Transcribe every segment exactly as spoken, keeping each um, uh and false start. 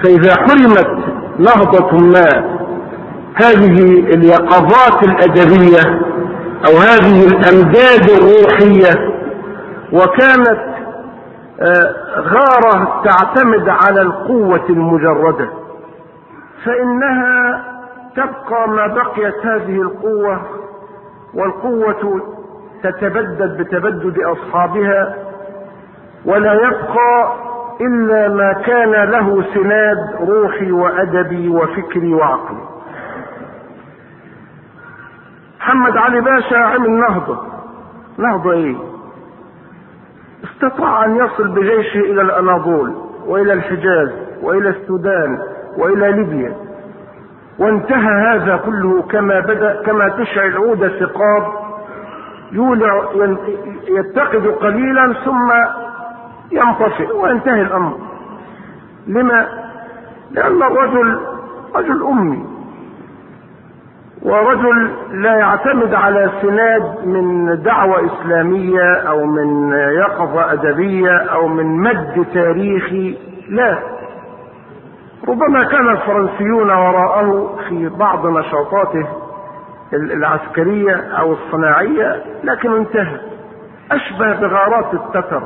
فإذا حرمت نهضة ما هذه اليقظات الأدبية أو هذه الأمداد الروحية، وكانت غارة تعتمد على القوة المجردة، فإنها تبقى ما بقيت هذه القوة، والقوة تتبدد بتبدد أصحابها، ولا يبقى إلا ما كان له سناد روحي وأدبي وفكري وعقلي. محمد علي باشا عمل نهضة. نهضة ايه؟ استطاع ان يصل بجيشه الى الاناضول والى الحجاز والى السودان والى ليبيا، وانتهى هذا كله كما بدأ، كما تشعل عود ثقاب يولع يتقد قليلا ثم ينطفئ وينتهي الامر. لما؟ لان الرجل رجل امي، ورجل لا يعتمد على سناد من دعوة إسلامية أو من يقظة أدبية أو من مد تاريخي، لا. ربما كان الفرنسيون وراءه في بعض نشاطاته العسكرية أو الصناعية، لكن انتهى. أشبه بغارات التتر،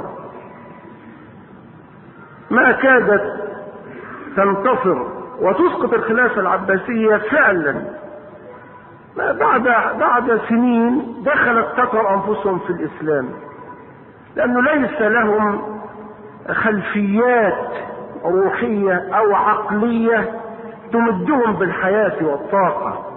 ما كادت تنتصر وتسقط الخلافة العباسية فعلا. بعد بعد سنين دخل التتر انفسهم في الاسلام، لانه ليس لهم خلفيات روحيه او عقليه تمدهم بالحياه والطاقه.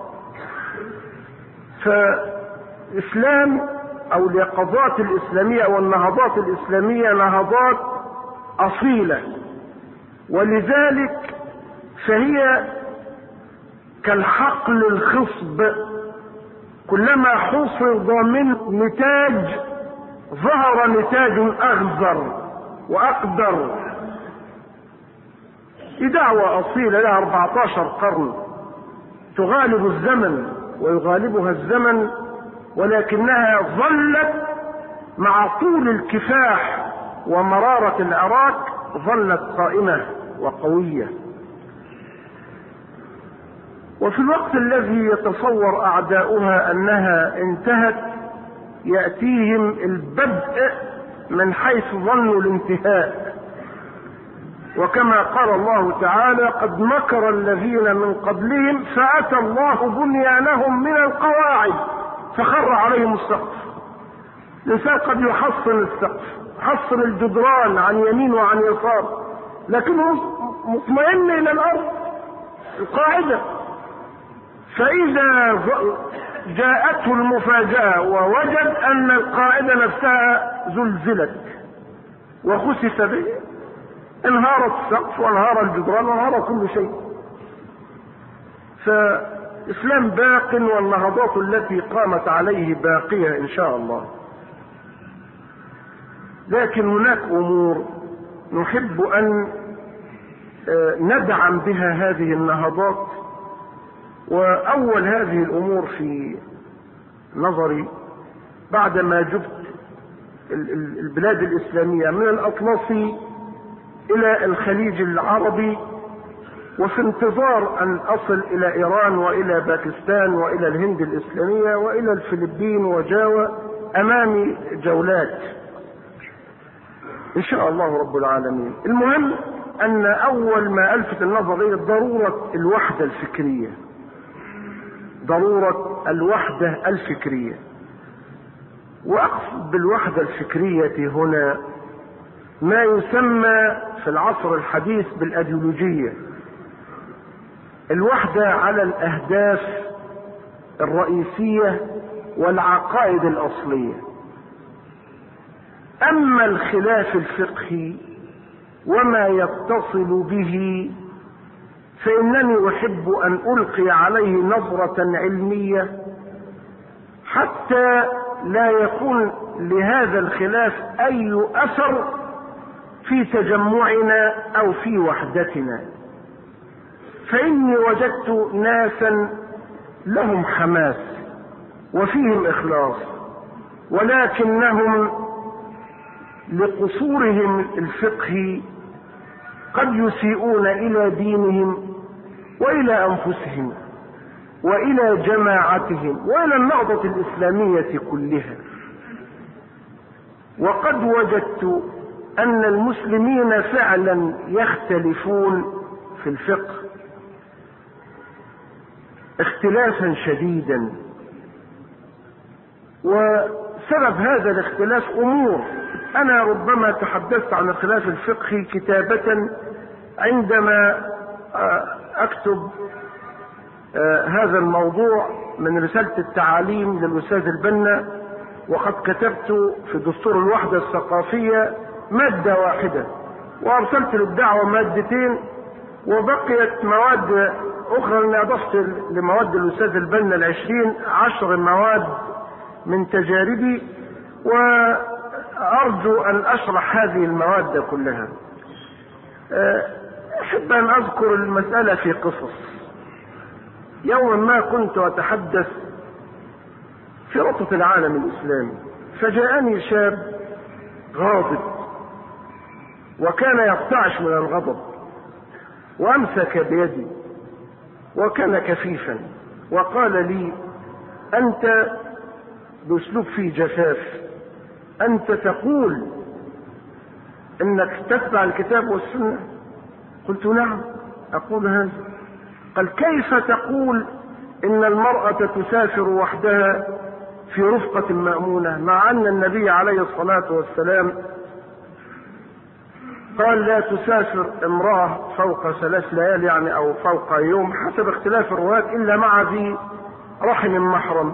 فالاسلام او اليقظات الاسلاميه او النهضات الاسلاميه نهضات اصيله، ولذلك فهي كالحقل الخصب، كلما حصد من نتاج ظهر نتاج اغزر واقدر. في دعوة اصيلة لها أربعة عشر قرن تغالب الزمن ويغالبها الزمن، ولكنها ظلت مع طول الكفاح ومرارة العراك ظلت قائمة وقوية. وفي الوقت الذي يتصور أعداؤها أنها انتهت، يأتيهم البدء من حيث ظنوا الانتهاء. وكما قال الله تعالى: قد مكر الذين من قبلهم فأتى الله بنيانهم من القواعد فخر عليهم السقف. الإنسان قد يحصن السقف، يحصن الجدران عن يمين وعن يسار، لكنه مطمئن إلى الأرض القاعدة. فإذا جاءته المفاجأة ووجد أن القاعدة نفسها زلزلت وخسف به، انهار السقف وانهار الجدران وانهار كل شيء. فإسلام باق، والنهضات التي قامت عليه باقية إن شاء الله. لكن هناك أمور نحب أن ندعم بها هذه النهضات. وأول هذه الأمور في نظري بعدما جبت البلاد الإسلامية من الأطلسي إلى الخليج العربي، وفي انتظار أن أصل إلى إيران وإلى باكستان وإلى الهند الإسلامية وإلى الفلبين وجاوا، أمامي جولات إن شاء الله رب العالمين. المهم أن أول ما ألفت النظر إلى ضرورة الوحدة الفكرية، ضرورة الوحدة الفكرية. وأقصد بالوحدة الفكرية هنا ما يسمى في العصر الحديث بالأيديولوجية، الوحدة على الأهداف الرئيسية والعقائد الأصلية. أما الخلاف الفقهي وما يتصل به فإنني أحب أن ألقي عليه نظرة علمية حتى لا يكون لهذا الخلاف أي أثر في تجمعنا أو في وحدتنا. فإني وجدت ناسا لهم حماس وفيهم إخلاص، ولكنهم لقصورهم الفقهي قد يسيئون إلى دينهم وإلى أنفسهم وإلى جماعتهم وإلى النهضة الإسلامية كلها. وقد وجدت أن المسلمين فعلا يختلفون في الفقه اختلافا شديدا، وسبب هذا الاختلاف أمور أنا ربما تحدثت عن الخلاف الفقهي كتابة عندما أكتب هذا الموضوع من رسالة التعاليم للأستاذ البنا، وقد كتبت في دستور الوحدة الثقافية مادة واحدة وأرسلت للدعوة مادتين، وبقيت مواد أخرى أني أضفت لمواد الأستاذ البنا العشرين عشر مواد من تجاربي، وأرجو أن أشرح هذه المواد كلها. أحب أن أذكر المسألة في قصص. يوما ما كنت أتحدث في ربطة العالم الإسلامي، فجاءني شاب غاضب وكان يرتعش من الغضب، وأمسك بيدي وكان كفيفا وقال لي: أنت، بأسلوب فيه جفاف، أنت تقول إنك تتبع الكتاب والسنة؟ قلت: نعم أقول هذا. قال: كيف تقول إن المرأة تسافر وحدها في رفقة مأمونة مع أن النبي عليه الصلاة والسلام قال لا تسافر امرأة فوق ثلاث ليال يعني أو فوق يوم حسب اختلاف الروايات إلا مع ذي رحم محرم؟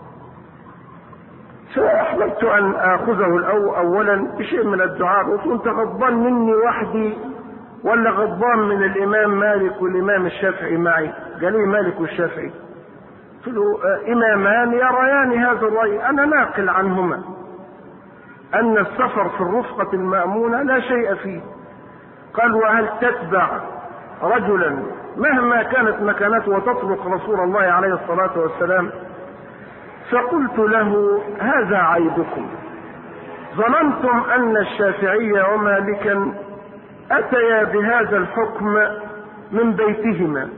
فأحببت أن آخذه الأول أولا بشيء من الدعاء، وكنت غضبان مني وحدي ولا غضبان من الإمام مالك والإمام الشافعي معي؟ قال لي: مالك والشافعي. قلت له: إمامان يريان هذا الرأي، أنا ناقل عنهما أن السفر في الرفقة المأمونة لا شيء فيه. قال: وهل تتبع رجلا مهما كانت مكانته وتطرق رسول الله عليه الصلاة والسلام؟ فقلت له: هذا عيبكم، ظننتم أن الشافعي ومالكا أتيا بهذا الحكم من بيتهما.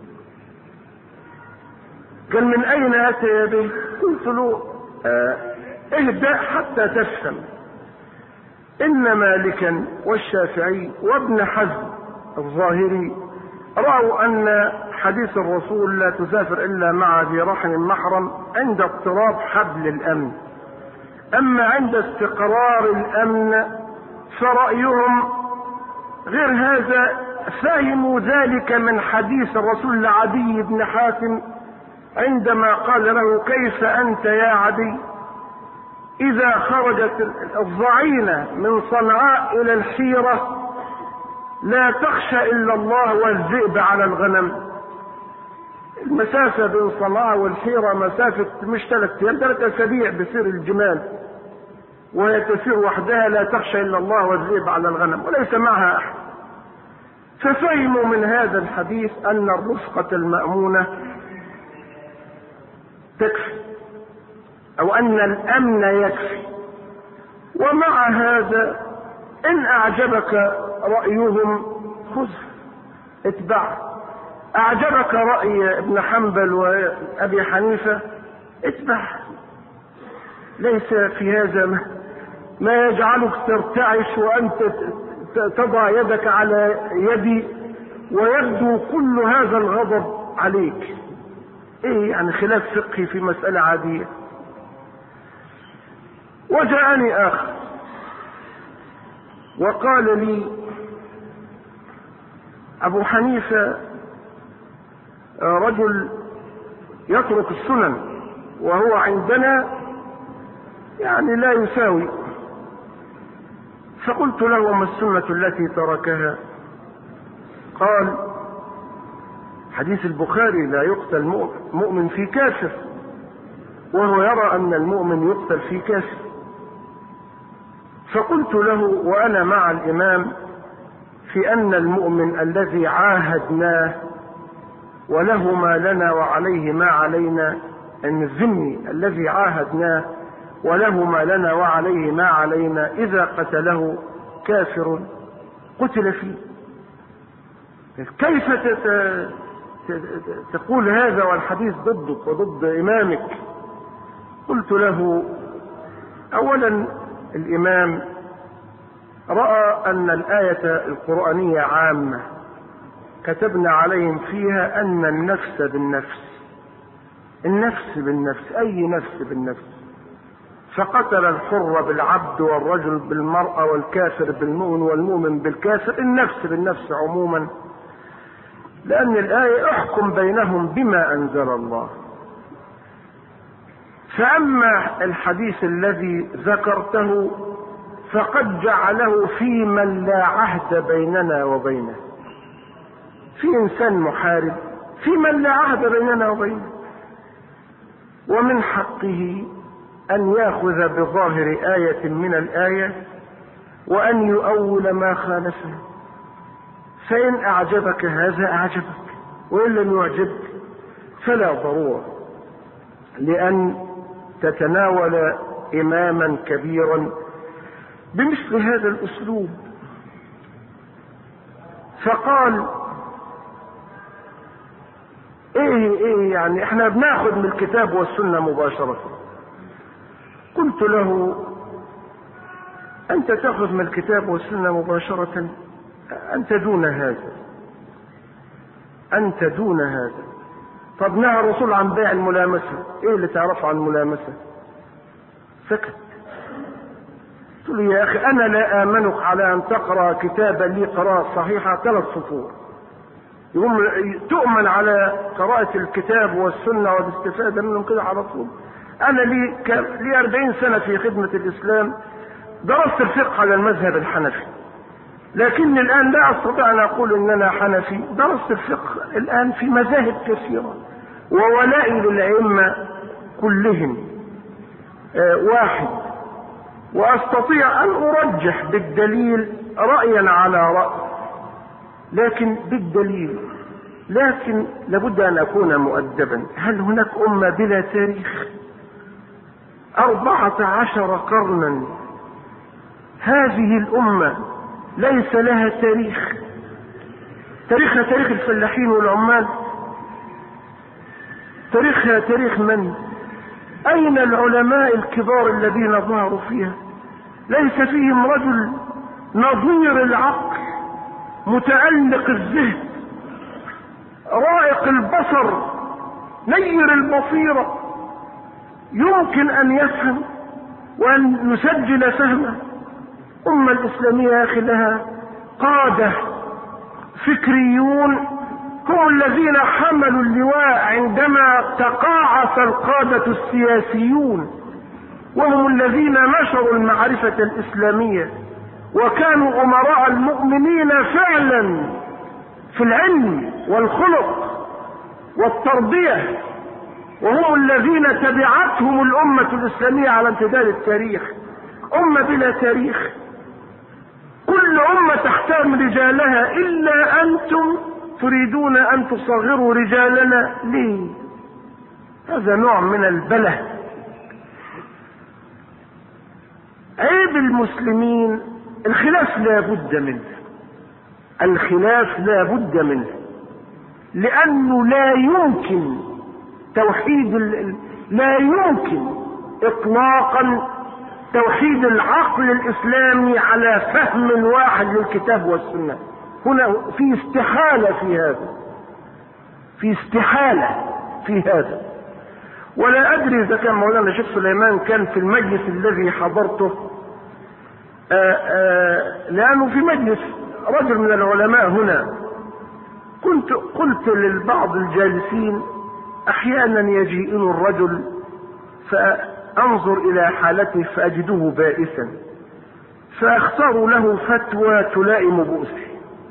قال: من أين أتيا به؟ قلت له: آه اهدأ حتى تفهم. إن مالكا والشافعي وابن حزم الظاهري رأوا أن حديث الرسول لا تسافر إلا مع ذي رحم محرم عند اضطراب حبل الأمن، أما عند استقرار الأمن فرأيهم غير هذا. فهموا ذلك من حديث الرسول لعدي بن حاتم عندما قال له: كيف أنت يا عدي إذا خرجت الضعينة من صنعاء إلى الحيرة لا تخشى إلا الله والذئب على الغنم؟ المسافة بين صنعاء والحيرة مسافة مش ثلاث أيام، ثلاث أسابيع بسير الجمال، وهي تسير وحدها لا تخشى إلا الله والذئب على الغنم وليس معها أحد. ففهموا من هذا الحديث أن الرفقة المأمونة تكفي، أو أن الأمن يكفي. ومع هذا إن أعجبك رأيهم خذ اتبعه، أعجبك رأي ابن حنبل وأبي حنيفة اتبعه، ليس في هذا ما يجعلك ترتعش وأنت تضع يدك على يدي ويبدو كل هذا الغضب عليك. ايه يعني خلاف فقهي في مسألة عادية. وجاءني آخر وقال لي: أبو حنيفة رجل يترك السنن وهو عندنا يعني لا يساوي. فقلت له: وما السنة التي تركها؟ قال: حديث البخاري لا يقتل مؤمن في كافر، وهو يرى أن المؤمن يقتل في كافر. فقلت له: وأنا مع الإمام في أن المؤمن الذي عاهدناه وله ما لنا وعليه ما علينا، أن الذمي الذي عاهدناه وله ما لنا وعليه ما علينا إذا قتله كافر قتل فيه. كيف تقول هذا والحديث ضدك وضد إمامك؟ قلت له أولا الإمام رأى أن الآية القرآنية عامة كتبنا عليهم فيها أن النفس بالنفس، النفس بالنفس، أي نفس بالنفس، فقتل الحر بالعبد والرجل بالمرأة والكافر بالمؤمن والمؤمن بالكافر، النفس بالنفس عموما، لأن الآية احكم بينهم بما أنزل الله. فأما الحديث الذي ذكرته فقد جعله في من لا عهد بيننا وبينه، في إنسان محارب في من لا عهد بيننا وبينه، ومن حقه أن يأخذ بظاهر آية من الآية وأن يؤول ما خالفه، فإن أعجبك هذا أعجبك، وإن لم يعجبك فلا ضرورة لأن تتناول إماما كبيرا بمثل هذا الأسلوب. فقال ايه ايه يعني احنا بناخد من الكتاب والسنة مباشرة. قلت له انت تاخذ من الكتاب والسنة مباشرة، انت دون هذا، انت دون هذا. طب نهى الرسول عن بيع الملامسة، ايه اللي تعرفه عن الملامسة؟ سكت. قلت له يا اخي انا لا امنك على ان تقرأ كتابا لي قراءة صحيحة ثلاث سطور، يقوم تؤمن على قراءة الكتاب والسنة والاستفادة منهم كده على طول. انا لي لي أربعين سنة في خدمة الاسلام، درست الفقه على المذهب الحنفي، لكني الان لا استطيع ان اقول ان انا حنفي. درست الفقه الان في مذاهب كثيرة، وولائي للأئمة كلهم واحد، واستطيع ان ارجح بالدليل رأيا على رأي، لكن بالدليل، لكن لابد ان اكون مؤدبا. هل هناك امة بلا تاريخ؟ اربعة عشر قرنا هذه الامة ليس لها تاريخ، تاريخها تاريخ الفلاحين والعمال، تاريخها تاريخ من؟ اين العلماء الكبار الذين ظهروا فيها؟ ليس فيهم رجل نظير العقل، متألق الذهن، رائق البصر، نير البصيرة، يمكن ان يفهم وان يسجل فهمه. أمة الإسلامية يا أخي لها قادة فكريون هم الذين حملوا اللواء عندما تقاعس القادة السياسيون، وهم الذين نشروا المعرفة الإسلامية وكانوا أمراء المؤمنين فعلا في العلم والخلق والتربية، وهم الذين تبعتهم الأمة الإسلامية على امتداد التاريخ. أمة بلا تاريخ، كل أمة تحترم رجالها، إلا أنتم تريدون أن تصغروا رجالنا. ليه؟ هذا نوع من البله. عيب المسلمين الخلاف لا بد منه، الخلاف لا بد منه، لأنه لا يمكن توحيد ال... لا يمكن إطلاقا توحيد العقل الإسلامي على فهم واحد للكتاب والسنة. هنا في استحالة في هذا، في استحالة في هذا. ولا أدري إذا كان مولانا الشيخ سليمان كان في المجلس الذي حضرته، آآ آآ لأنه في مجلس رجل من العلماء هنا، كنت قلت للبعض الجالسين أحيانا يجيء الرجل فأنظر إلى حالته فأجده بائسا، فأختار له فتوى تلائم بؤسه.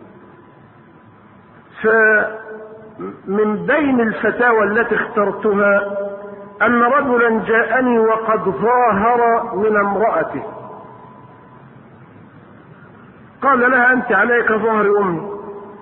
فمن بين الفتاوى التي اخترتها أن رجلا جاءني وقد ظاهر من امرأته، قال لها أنت عليك ظهر أمي،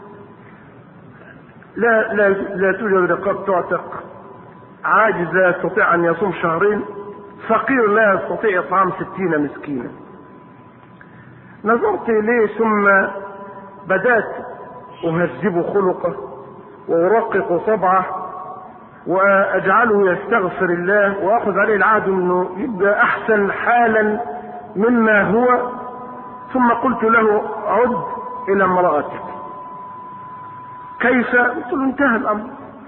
لا, لا, لا توجد رقاب تعتق، عاجز لا يستطيع أن يصوم شهرين، فقير لا يستطيع إطعام ستين مسكينا. نظرت إليه ثم بدأت أهذب خلقه وأرقق طبعه وأجعله يستغفر الله وأخذ عليه العهد أنه يبقى أحسن حالا مما هو، ثم قلت له عد إلى امرأتك. كيف؟ قلت له انتهى الأمر.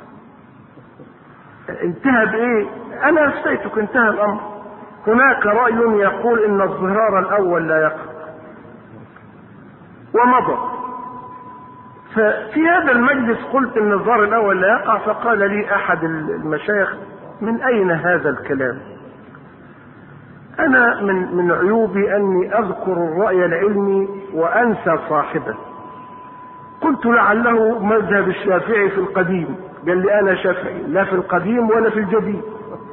انتهى بإيه؟ أنا أفتيتك انتهى الأمر. هناك رأي يقول إن الظهار الأول لا يقع، ومضى. ففي هذا المجلس قلت إن الظهار الأول لا يقع، فقال لي أحد المشايخ من أين هذا الكلام؟ أنا من من عيوبي أني أذكر الرأي العلمي وأنسى صاحبه. قلت لعله مذهب الشافعي في القديم. قال لي أنا شافعي لا في القديم ولا في الجديد.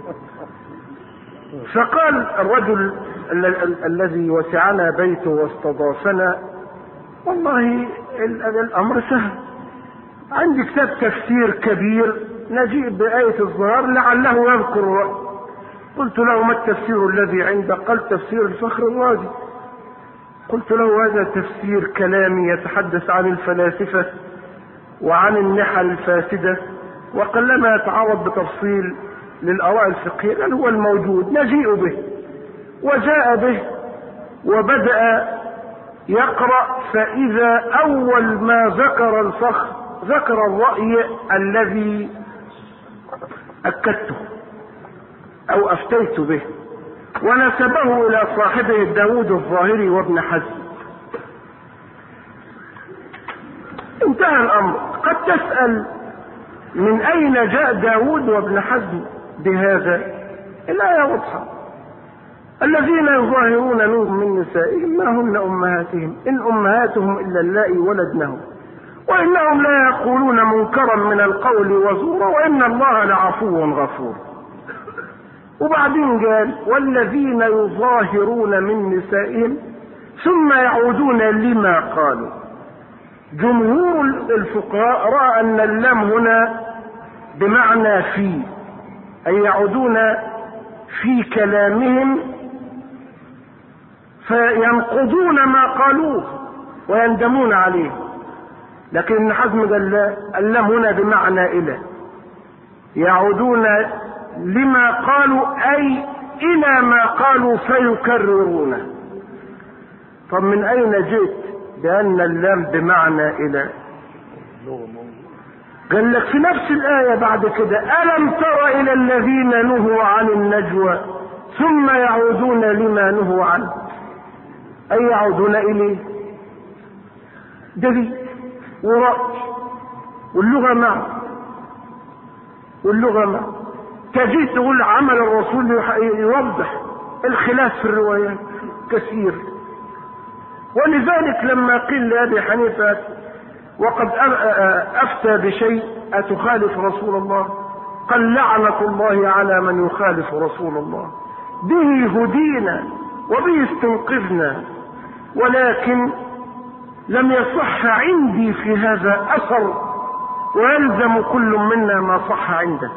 فقال الرجل ال ال الذي وسعنا بيته واستضافنا: والله الأمر سهل، عندي كتاب تفسير كبير نجيء بآية الظهار لعله يذكر الرأي. قلت له: ما التفسير الذي عندك؟ قال: تفسير الفخر الرازي. قلت له: هذا تفسير كلامي يتحدث عن الفلاسفة وعن النحل الفاسدة، وقلما يتعرض بتفصيل للآراء الفقهية. قال: هو الموجود نجيء به. وجاء به وبدأ يقرأ، فإذا أول ما ذكر الفخر ذكر الرأي الذي أكدته أو أفتيت به، ونسبه إلى صاحبه داود الظاهري وابن حزم. انتهى الأمر. قد تسأل من أين جاء داود وابن حزم بهذا؟ الآية واضحة: الذين يظاهرون منهم من نسائهم ما هن أمهاتهم إن أمهاتهم إلا اللائي ولدنهم وإنهم لا يقولون منكرا من القول وزورا وإن الله لعفو غفور. وبعدين قال: والذين يظاهرون من نسائهم ثم يعودون لما قالوا. جمهور الفقهاء رأى أن اللام هنا بمعنى في، أي يعودون في كلامهم فينقضون ما قالوه ويندمون عليه. لكن ابن حزم قال لا، اللام هنا بمعنى إلى، يعودون لما قالوا أي إلى ما قالوا فيكررونه. طب من أين جئت بأن اللام بمعنى إلى؟ قال لك في نفس الآية بعد كده: ألم تر إلى الذين نهوا عن النجوى ثم يعودون لما نهوا عنه، أي يعودون إليه. دليل ورأي، واللغة معه واللغة معه. تجي تقول عمل الرسول يوضح الخلاف في الروايات كثير. ولذلك لما قيل لأبي حنيفة: وقد أفتى بشيء أتخالف رسول الله؟ قال: لعنة الله على من يخالف رسول الله، به هدينا وبه استنقذنا، ولكن لم يصح عندي في هذا أثر، ويلزم كل منا ما صح عنده.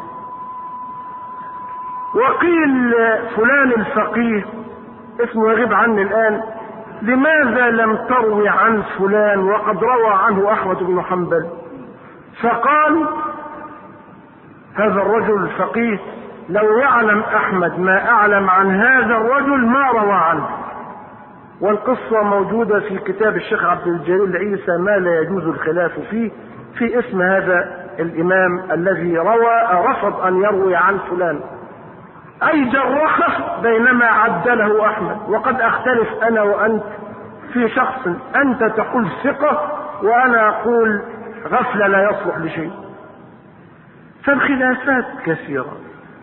وقيل فلان الفقيه اسمه يغيب عني الآن: لماذا لم تروي عن فلان وقد روى عنه أحمد بن حنبل؟ فقال هذا الرجل الفقيه: لو يعلم أحمد ما أعلم عن هذا الرجل ما روى عنه. والقصة موجودة في كتاب الشيخ عبد الجليل عيسى ما لا يجوز الخلاف فيه، في اسم هذا الإمام الذي روى رفض أن يروي عن فلان، أي جرخه بينما عدله أحمد. وقد أختلف أنا وأنت في شخص، أنت تقول ثقة وأنا أقول غفلة لا يصلح لشيء. فالخلافات كثيرة،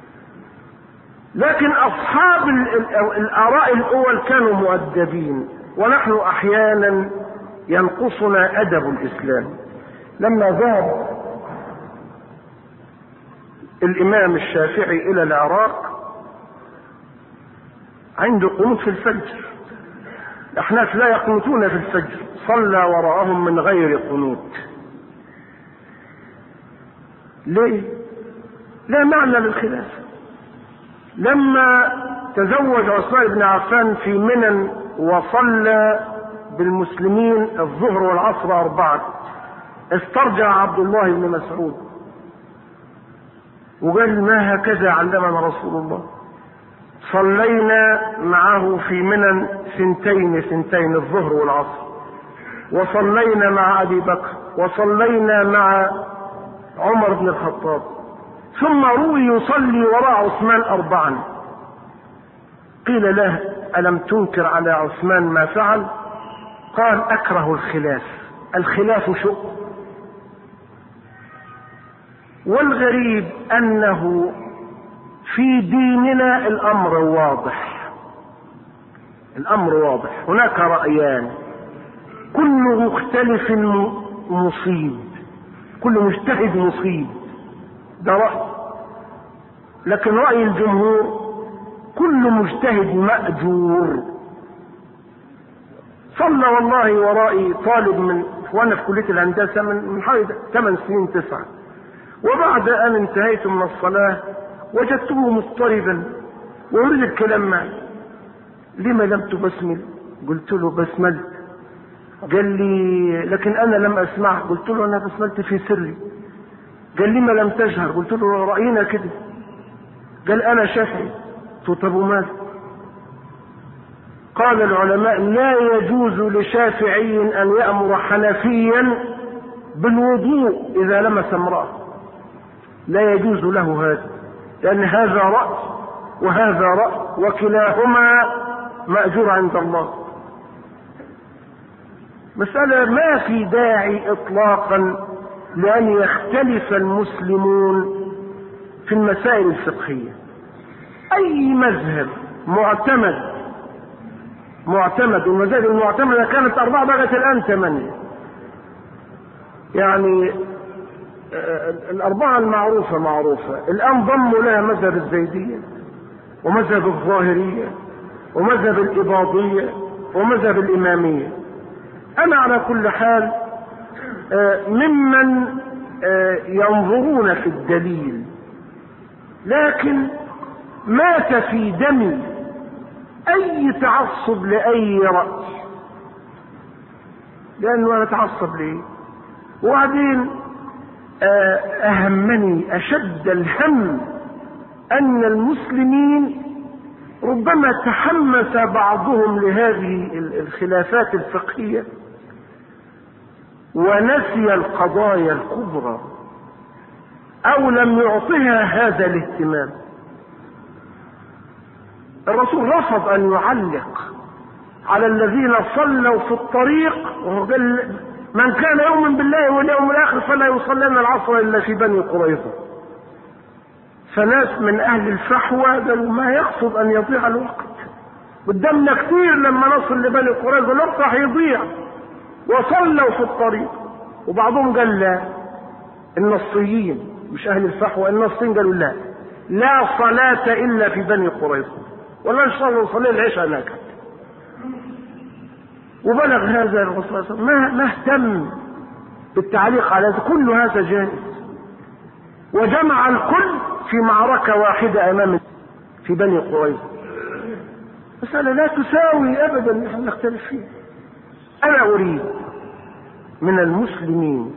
لكن أصحاب الآراء الأول كانوا مؤدبين، ونحن أحيانا ينقصنا أدب الإسلام. لما ذهب الإمام الشافعي إلى العراق عنده قنوت في الفجر، الأحناف لا يقنطون في الفجر، صلى وراءهم من غير قنوت. ليه؟ لا معنى للخلاف. لما تزوج عثمان بن عفان في منى وصلى بالمسلمين الظهر والعصر أربعة، استرجع عبد الله بن مسعود وقال ما هكذا علمنا رسول الله. صلينا معه في منى سنتين سنتين الظهر والعصر، وصلينا مع ابي بكر، وصلينا مع عمر بن الخطاب، ثم روي يصلي وراء عثمان اربعا. قيل له الم تنكر على عثمان ما فعل؟ قال اكره الخلاف، الخلاف شؤم. والغريب انه في ديننا الامر واضح، الامر واضح، هناك رأيان كل مختلف مصيب، كل مجتهد مصيب، ده رأي. لكن رأي الجمهور كل مجتهد مأجور. صلى والله ورائي طالب من وانا في كلية الهندسة من من حوالي ثمان سنين تسعة، وبعد ان انتهيت من الصلاة وجدته مضطربا ويريد الكلام معي. لما لم تبسمل؟ قلت له بسملت. قال لي لكن انا لم اسمع. قلت له انا بسملت في سري. قال لي ما لم تجهر؟ قلت له رأينا كده. قال انا شافعي. قلت طب وماذا؟ قال العلماء لا يجوز لشافعي ان يأمر حنفيا بالوضوء اذا لمس امرأة، لا يجوز له هذا، لان هذا رأي وهذا رأي وكلاهما مأجور عند الله. مسألة ما في داعي اطلاقا لان يختلف المسلمون في المسائل الفقهية. اي مذهب معتمد معتمد والمذاهب المعتمدة كانت اربعة بقت الان ثمانية، يعني الاربعة المعروفة معروفة، الان ضموا لها مذهب الزيدية ومذهب الظاهرية ومذهب الإباضية ومذهب الإمامية. أنا على كل حال ممن ينظرون في الدليل، لكن مات في دمي أي تعصب لأي رأي، لأنه أنا أتعصب ليه؟ وبعدين أهمني أشد الهم أن المسلمين ربما تحمس بعضهم لهذه الخلافات الفقهية ونسي القضايا الكبرى أو لم يعطها هذا الاهتمام. الرسول رفض أن يعلق على الذين صلوا في الطريق، وقال من كان يؤمن بالله واليوم الآخر فلا يصلين العصر إلا في بني قريظة. فناس من أهل الفحوى قالوا ما يقصد أن يضيع الوقت، قدامنا كتير لما نصل لبني قريظة الوقت راح يضيع، وصلوا في الطريق. وبعضهم قال لا، النصيين مش أهل الفحوى، النصيين قالوا لا لا صلاة إلا في بني قريظة، ولا إن شاء الله نصلي العشاء هناك. وبلغ هذا الرسول صلى الله عليه وسلم ما ما اهتم بالتعليق على هذا، كل هذا جائز، وجمع الكل في معركة واحدة أمام في بني قريظة. مسألة لا تساوي أبدا نحن نختلف فيها. أنا أريد من المسلمين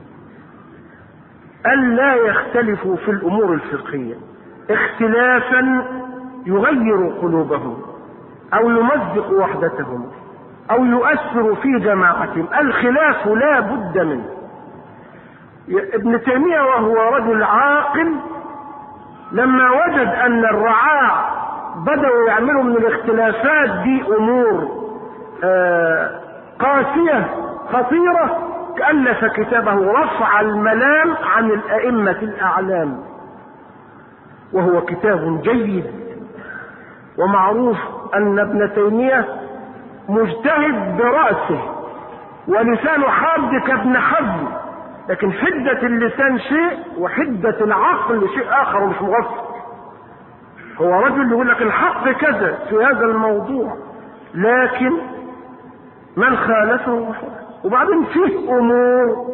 أن لا يختلفوا في الأمور الفقهية اختلافا يغير قلوبهم أو يمزق وحدتهم أو يؤثر في جماعتهم. الخلاف لا بد منه. ابن تيمية وهو رجل عاقل لما وجد أن الرعاع بدأوا يعملوا من الاختلافات دي أمور آه قاسية خطيرة، ألف كتابه رفع الملام عن الأئمة الأعلام، وهو كتاب جيد. ومعروف أن ابن تيمية مجتهد برأسه ولسانه حاد كابن حزم، لكن حدة اللسان شيء وحدة العقل شيء آخر ومش مغفر. هو رجل يقول لك الحق كذا في هذا الموضوع، لكن من خالفه. وبعدين فيه أمور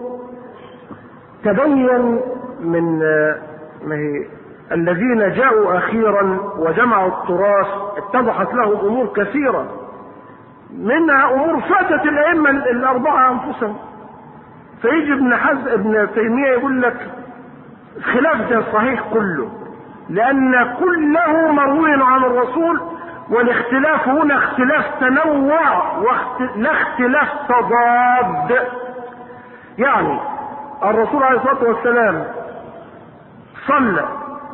تبين من ما هي الذين جاءوا أخيرا وجمعوا التراث اتضحت لهم أمور كثيرة، منها أمور فاتت الأئمة الأربعة أنفسهم. فيجي ابن حزم ابن تيمية يقول لك الخلاف ده صحيح كله، لأن كله مروي عن الرسول، والاختلاف هنا اختلاف تنوع لا اختلاف تضاد. يعني الرسول عليه الصلاة والسلام صلى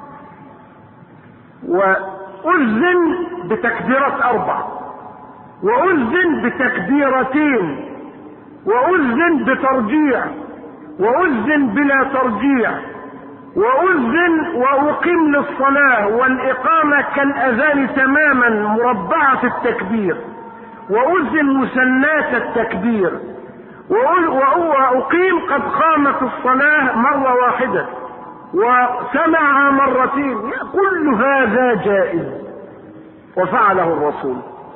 وأذن بتكبيرة أربع، وأذن بتكبيرتين، وأذن بترجيع، وأذن بلا ترجيع، وأذن وأقيم للصلاة، والإقامة كالأذان تماما مربعة التكبير، وأذن مسنات التكبير، وأقيم قد قامت الصلاة مرة واحدة، وسمع مرتين. كل هذا جائز وفعله الرسول،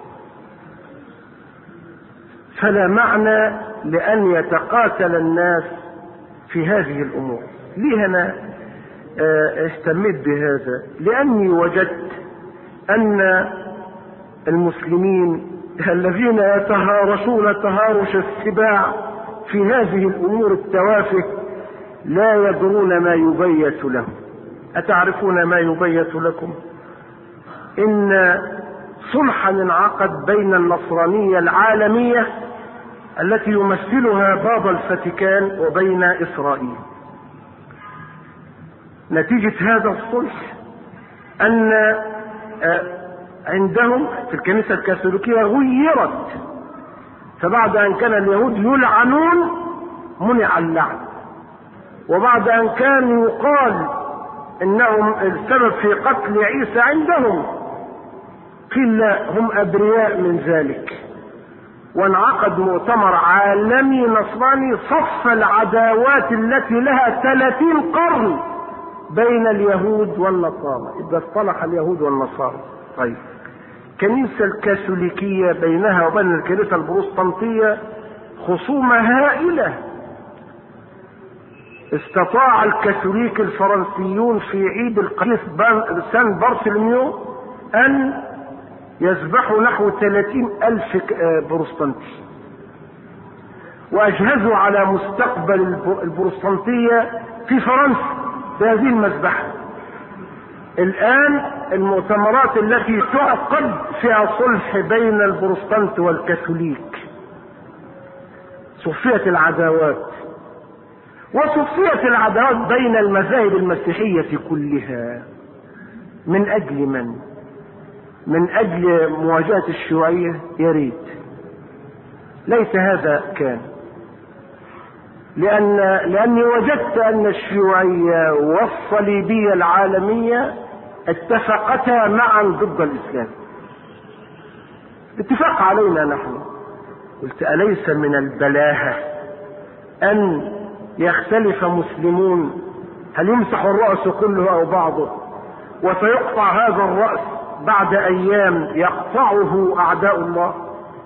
فلا معنى لأن يتقاتل الناس في هذه الأمور. ليه أنا اهتميت بهذا؟ لأني وجدت أن المسلمين الذين يتهارشون تهارش السباع في هذه الأمور التوافه لا يدرون ما يبيت لهم. أتعرفون ما يبيت لكم؟ إن صلحا انعقد بين النصرانية العالمية التي يمثلها بابا الفاتيكان وبين إسرائيل. نتيجة هذا الصلح أن عندهم في الكنيسة الكاثوليكية غيرت، فبعد أن كان اليهود يلعنون منع اللعن، وبعد أن كان يقال إنهم السبب في قتل عيسى عندهم قيل لا، هم أبرياء من ذلك. وانعقد مؤتمر عالمي نصراني صف العداوات التي لها ثلاثين قرن بين اليهود والنصارى. إذا اصطلح اليهود والنصارى. طيب، الكنيسة الكاثوليكية بينها وبين الكنيسة البروتستانتية خصومة هائلة. استطاع الكاثوليك الفرنسيون في عيد القديس سان بارثولميو أن يذبحوا نحو ثلاثين ألف بروتستانتي، وأجهزوا على مستقبل البروتستانتية في فرنسا بهذه المذبحة. الآن المؤتمرات التي تعقد فيها صلح بين البروتستانت والكاثوليك، صفية العداوات، وصفية العداوات بين المذاهب المسيحية كلها. من أجل من؟ من أجل مواجهة الشيوعية؟ يا ريت ليس هذا كان، لأن لأني وجدت أن الشيوعية والصليبية العالمية اتفقتا معا ضد الإسلام، اتفاق علينا نحن. قلت أليس من البلاهة أن يختلف مسلمون، هل يمسح الرأس كله أو بعضه، وسيقطع هذا الرأس بعد أيام يقطعه أعداء الله؟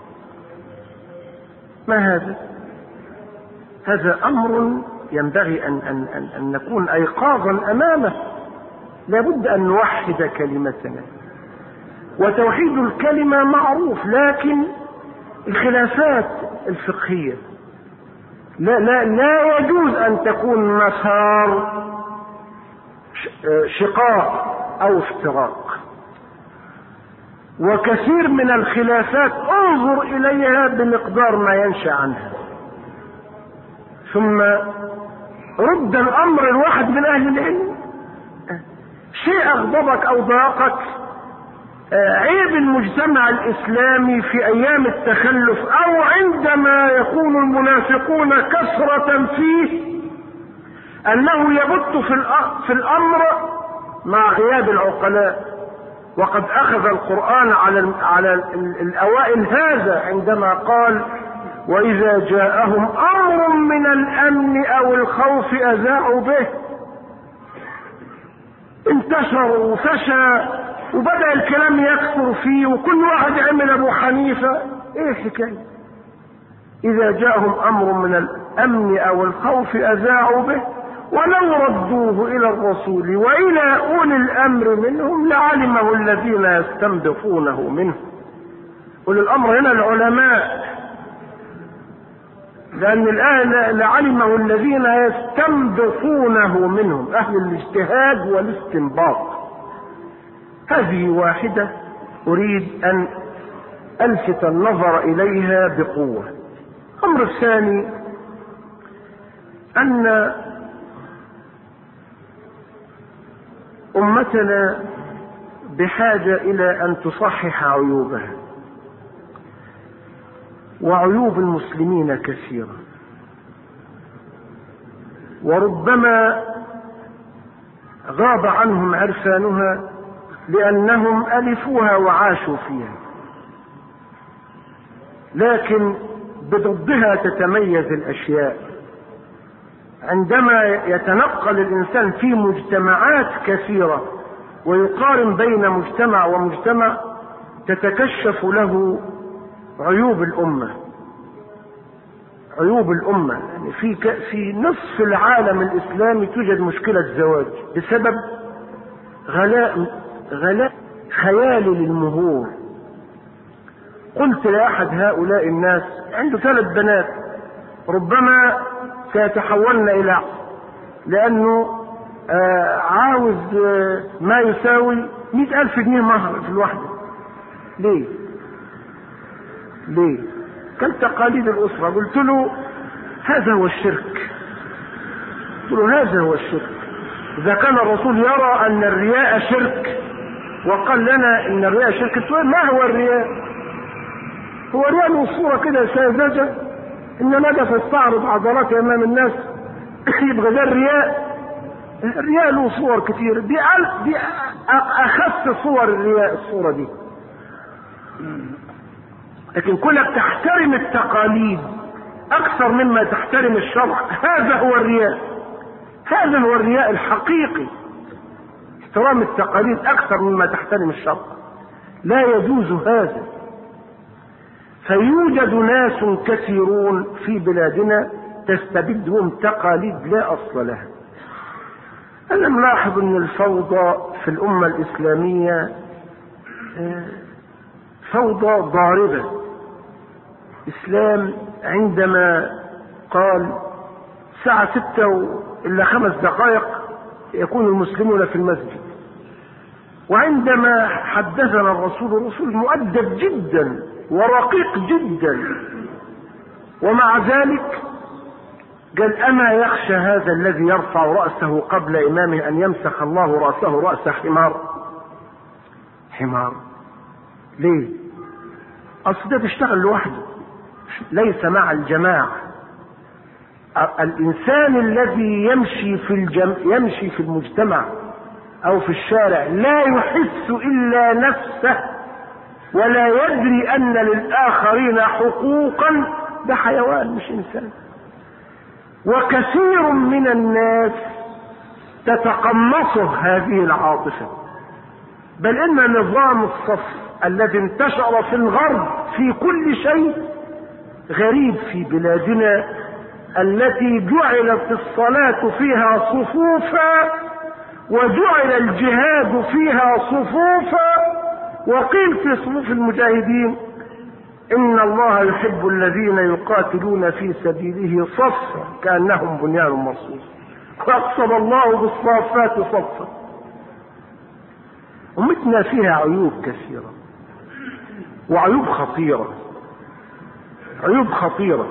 ما هذا؟ هذا أمر ينبغي أن, أن, أن, أن نكون أيقاظا أمامه. لابد أن نوحد كلمتنا، وتوحيد الكلمة معروف، لكن الخلافات الفقهية لا, لا, لا يجوز أن تكون مسار شقاق أو افتراق. وكثير من الخلافات انظر إليها بمقدار ما ينشأ عنها، ثم رد الأمر الواحد من أهل العلم. شيء أغضبك أو ضاقك، عيب المجتمع الإسلامي في أيام التخلف أو عندما يكون المنافقون كثرة فيه أنه يبت في الأمر مع غياب العقلاء. وقد أخذ القرآن على على الأوائل هذا عندما قال: وإذا جاءهم أمر من الأمن أو الخوف أذاعوا به. انتشروا وفشى وبدأ الكلام يكثر فيه، وكل واحد عمل أبو حنيفة. إيه الحكاية؟ إذا جاءهم أمر من الأمن أو الخوف أذاعوا به ولو ردوه إلى الرسول وإلى أولي الأمر منهم لعلمه الذين يستنبطونه منه. أولي الأمر هنا العلماء، لأن الآن لعلمه الذين يستنبطونه منهم، أهل الاجتهاد والاستنباط. هذه واحدة أريد أن ألفت النظر إليها بقوة. الأمر الثاني أن أمتنا بحاجة إلى أن تصحح عيوبها، وعيوب المسلمين كثيرة، وربما غاب عنهم عرفانها لأنهم ألفوها وعاشوا فيها، لكن بضدها تتميز الأشياء. عندما يتنقل الإنسان في مجتمعات كثيرة ويقارن بين مجتمع ومجتمع تتكشف له عيوب الأمة. عيوب الأمة يعني في ك... في نصف العالم الإسلامي توجد مشكلة زواج بسبب غلاء غلاء خيالي للمهور. قلت لأحد هؤلاء الناس عنده ثلاث بنات، ربما سيتحولن إلى، لأنه آه عاوز آه ما يساوي مئة ألف جنيه مهر في الواحدة. ليه؟ ليه؟ كان تقاليد الأسرة. قلت له هذا هو الشرك. قلت له هذا هو الشرك. إذا كان الرسول يرى أن الرياء شرك وقال لنا إن الرياء شرك، ما هو الرياء؟ هو رياء له صورة كده ساذجة، إنما ده تستعرض عضلات أمام الناس يبقى ده الرياء. الرياء له صور كتير، دي دي أخف صور الرياء الصورة دي. لكن كونك تحترم التقاليد أكثر مما تحترم الشرع، هذا هو الرياء. هذا هو الرياء الحقيقي، احترام التقاليد أكثر مما تحترم الشرع. لا يجوز هذا. فيوجد ناس كثيرون في بلادنا تستبدهم تقاليد لا أصل لها. أنا ملاحظ أن الفوضى في الأمة الإسلامية فوضى ضاربة. إسلام عندما قال الساعة ستة إلا خمس دقائق يكون المسلمون في المسجد، وعندما حدثنا الرسول، الرسول مؤدب جدا ورقيق جدا، ومع ذلك قال أما يخشى هذا الذي يرفع رأسه قبل إمامه أن يمسخ الله رأسه رأس حمار. حمار ليه؟ أصل ده بيشتغل لوحده، ليس مع الجماعة. الإنسان الذي يمشي في الجم... يمشي في المجتمع أو في الشارع لا يحس إلا نفسه ولا يدري أن للآخرين حقوقا، ده حيوان مش إنسان. وكثير من الناس تتقمصه هذه العاطفة، بل إن نظام الصف الذي انتشر في الغرب في كل شيء غريب في بلادنا، التي جعلت الصلاة فيها صفوفا وجعل الجهاد فيها صفوفا، وقيل في صفوف المجاهدين إن الله يحب الذين يقاتلون في سبيله صفا كأنهم بنيان مرصوص، وأقسم الله بالصافات صفا. أمتنا فيها عيوب كثيرة وعيوب خطيرة، عيوب خطيرة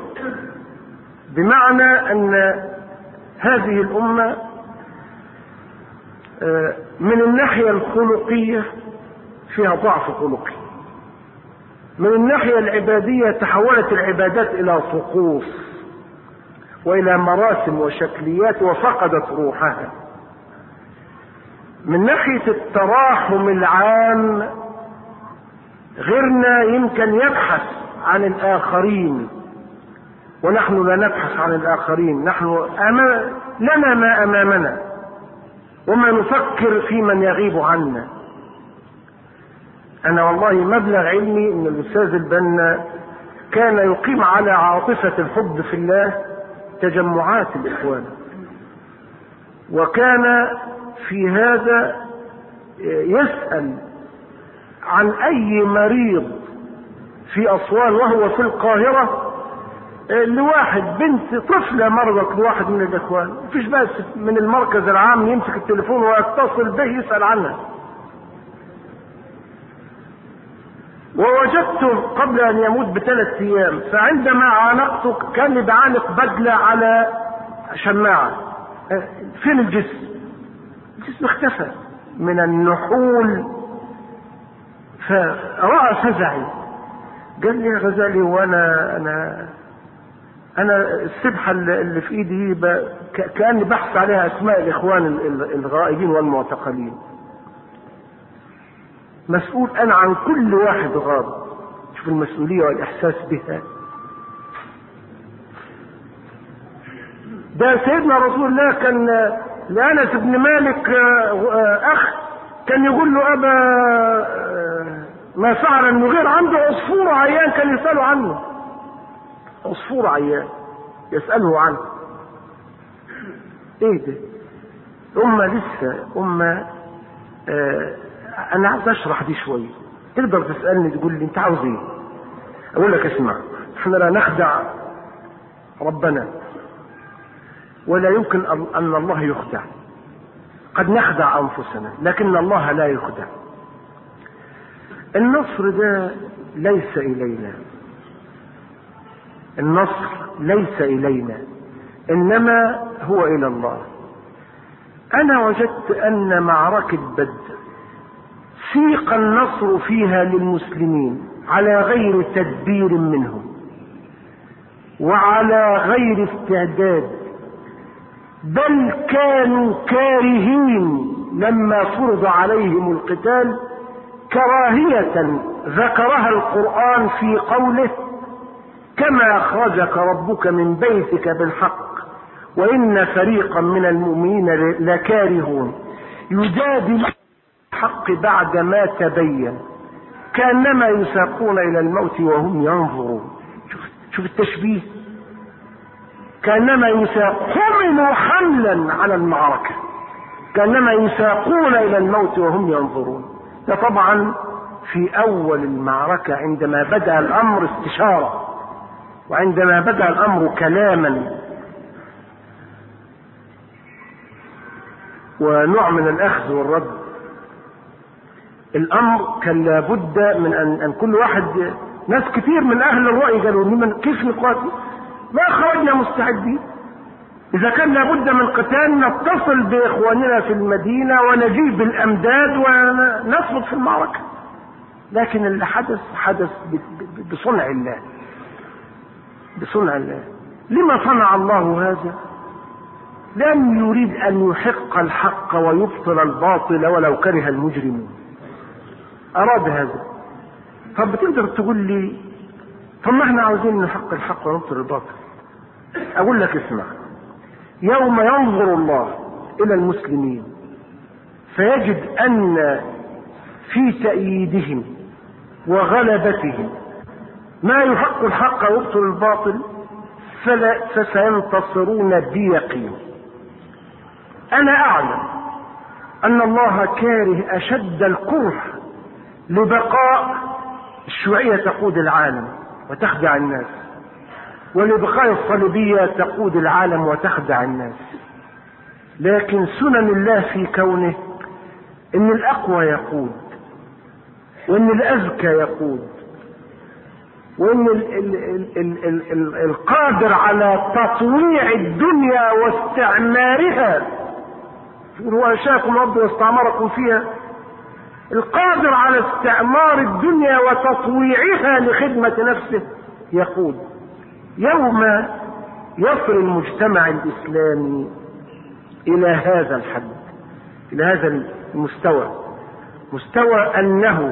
بمعنى أن هذه الأمة من الناحية الخلقية فيها ضعف خلقي، من الناحية العبادية تحولت العبادات إلى طقوس وإلى مراسم وشكليات وفقدت روحها. من ناحية التراحم العام غيرنا يمكن يبحث عن الآخرين ونحن لا نبحث عن الآخرين، نحن أمام لنا ما أمامنا وما نفكر في من يغيب عنا. أنا والله مبلغ علمي أن الأستاذ البنا كان يقيم على عاطفة الحب في الله تجمعات الإخوان، وكان في هذا يسأل عن أي مريض في أسوان وهو في القاهرة لواحد بنت طفلة مرضت لواحد من الاخوان، مفيش بس من المركز العام يمسك التليفون ويتصل به يسأل عنها. ووجدته قبل ان يموت بثلاث ايام، فعندما عانقته كان بعانق بدلة على شماعة. فين الجسم؟ الجسم اختفى من النحول. فرأى فزعي، قال لي يا غزالي، وانا انا انا السبحة اللي في ايدي كأني بحث عليها اسماء الاخوان الغائبين والمعتقلين. مسؤول انا عن كل واحد غاب. شوف المسؤولية والاحساس بها. ده سيدنا رسول الله كان لأنس بن مالك اخ كان يقول له ابا ما فعل المغير، عنده عصفور عيان كان يسأله عنه. عصفور عيان يسأله عنه. ايه ده؟ امة لسه امة. آه انا عايز اشرح دي شوية. تقدر تسألني تقول لي انت عاوز ايه؟ اقول لك اسمع، احنا لا نخدع ربنا ولا يمكن ان الله يخدع. قد نخدع انفسنا لكن الله لا يخدع. النصر ده ليس الينا، النصر ليس الينا انما هو الى الله. انا وجدت ان معركة بدر سيق النصر فيها للمسلمين على غير تدبير منهم وعلى غير استعداد، بل كانوا كارهين لما فرض عليهم القتال كراهية ذكرها القرآن في قوله كما أخرجك ربك من بيتك بالحق وإن فريقا من المؤمنين لكارهون يجادل الحق بعد ما تبين كأنما يساقون إلى الموت وهم ينظرون. شوف, شوف التشبيه، كأنما يساق حملوا حملا على المعركة كأنما يساقون إلى الموت وهم ينظرون. ده طبعا في أول المعركة عندما بدأ الأمر استشارة، وعندما بدأ الأمر كلاما ونوع من الأخذ والرد. الأمر كان لابد من أن, أن كل واحد، ناس كتير من أهل الرأي قالوا من كيف نقاتل؟ ما خرجنا مستعدين. إذا كان لابد من قتال نتصل بإخواننا في المدينة ونجيب الأمداد ونصمد في المعركة. لكن اللي حدث حدث بصنع الله، بصنع الله. لما صنع الله هذا؟ لم يريد أن يحق الحق ويبطل الباطل ولو كره المجرمون، أراد هذا. طب بتقدر تقول لي طب ما احنا عاوزين نحق الحق ونبطل الباطل. أقول لك اسمع، يوم ينظر الله إلى المسلمين فيجد أن في تأييدهم وغلبتهم ما يحق الحق ويبطل الباطل فلا فسينتصرون بيقين. أنا أعلم أن الله كاره أشد الكره لبقاء الشيوعية تقود العالم وتخدع الناس، ولبقاء الصليبية تقود العالم وتخدع الناس. لكن سنن الله في كونه ان الاقوى يقود، وان الاذكى يقود، وان ال ال ال ال ال ال القادر على تطويع الدنيا واستعمارها، هو انشاكم ربي واستعمركم فيها، القادر على استعمار الدنيا وتطويعها لخدمة نفسه يقود. يوم يصل المجتمع الإسلامي إلى هذا الحد، إلى هذا المستوى، مستوى أنه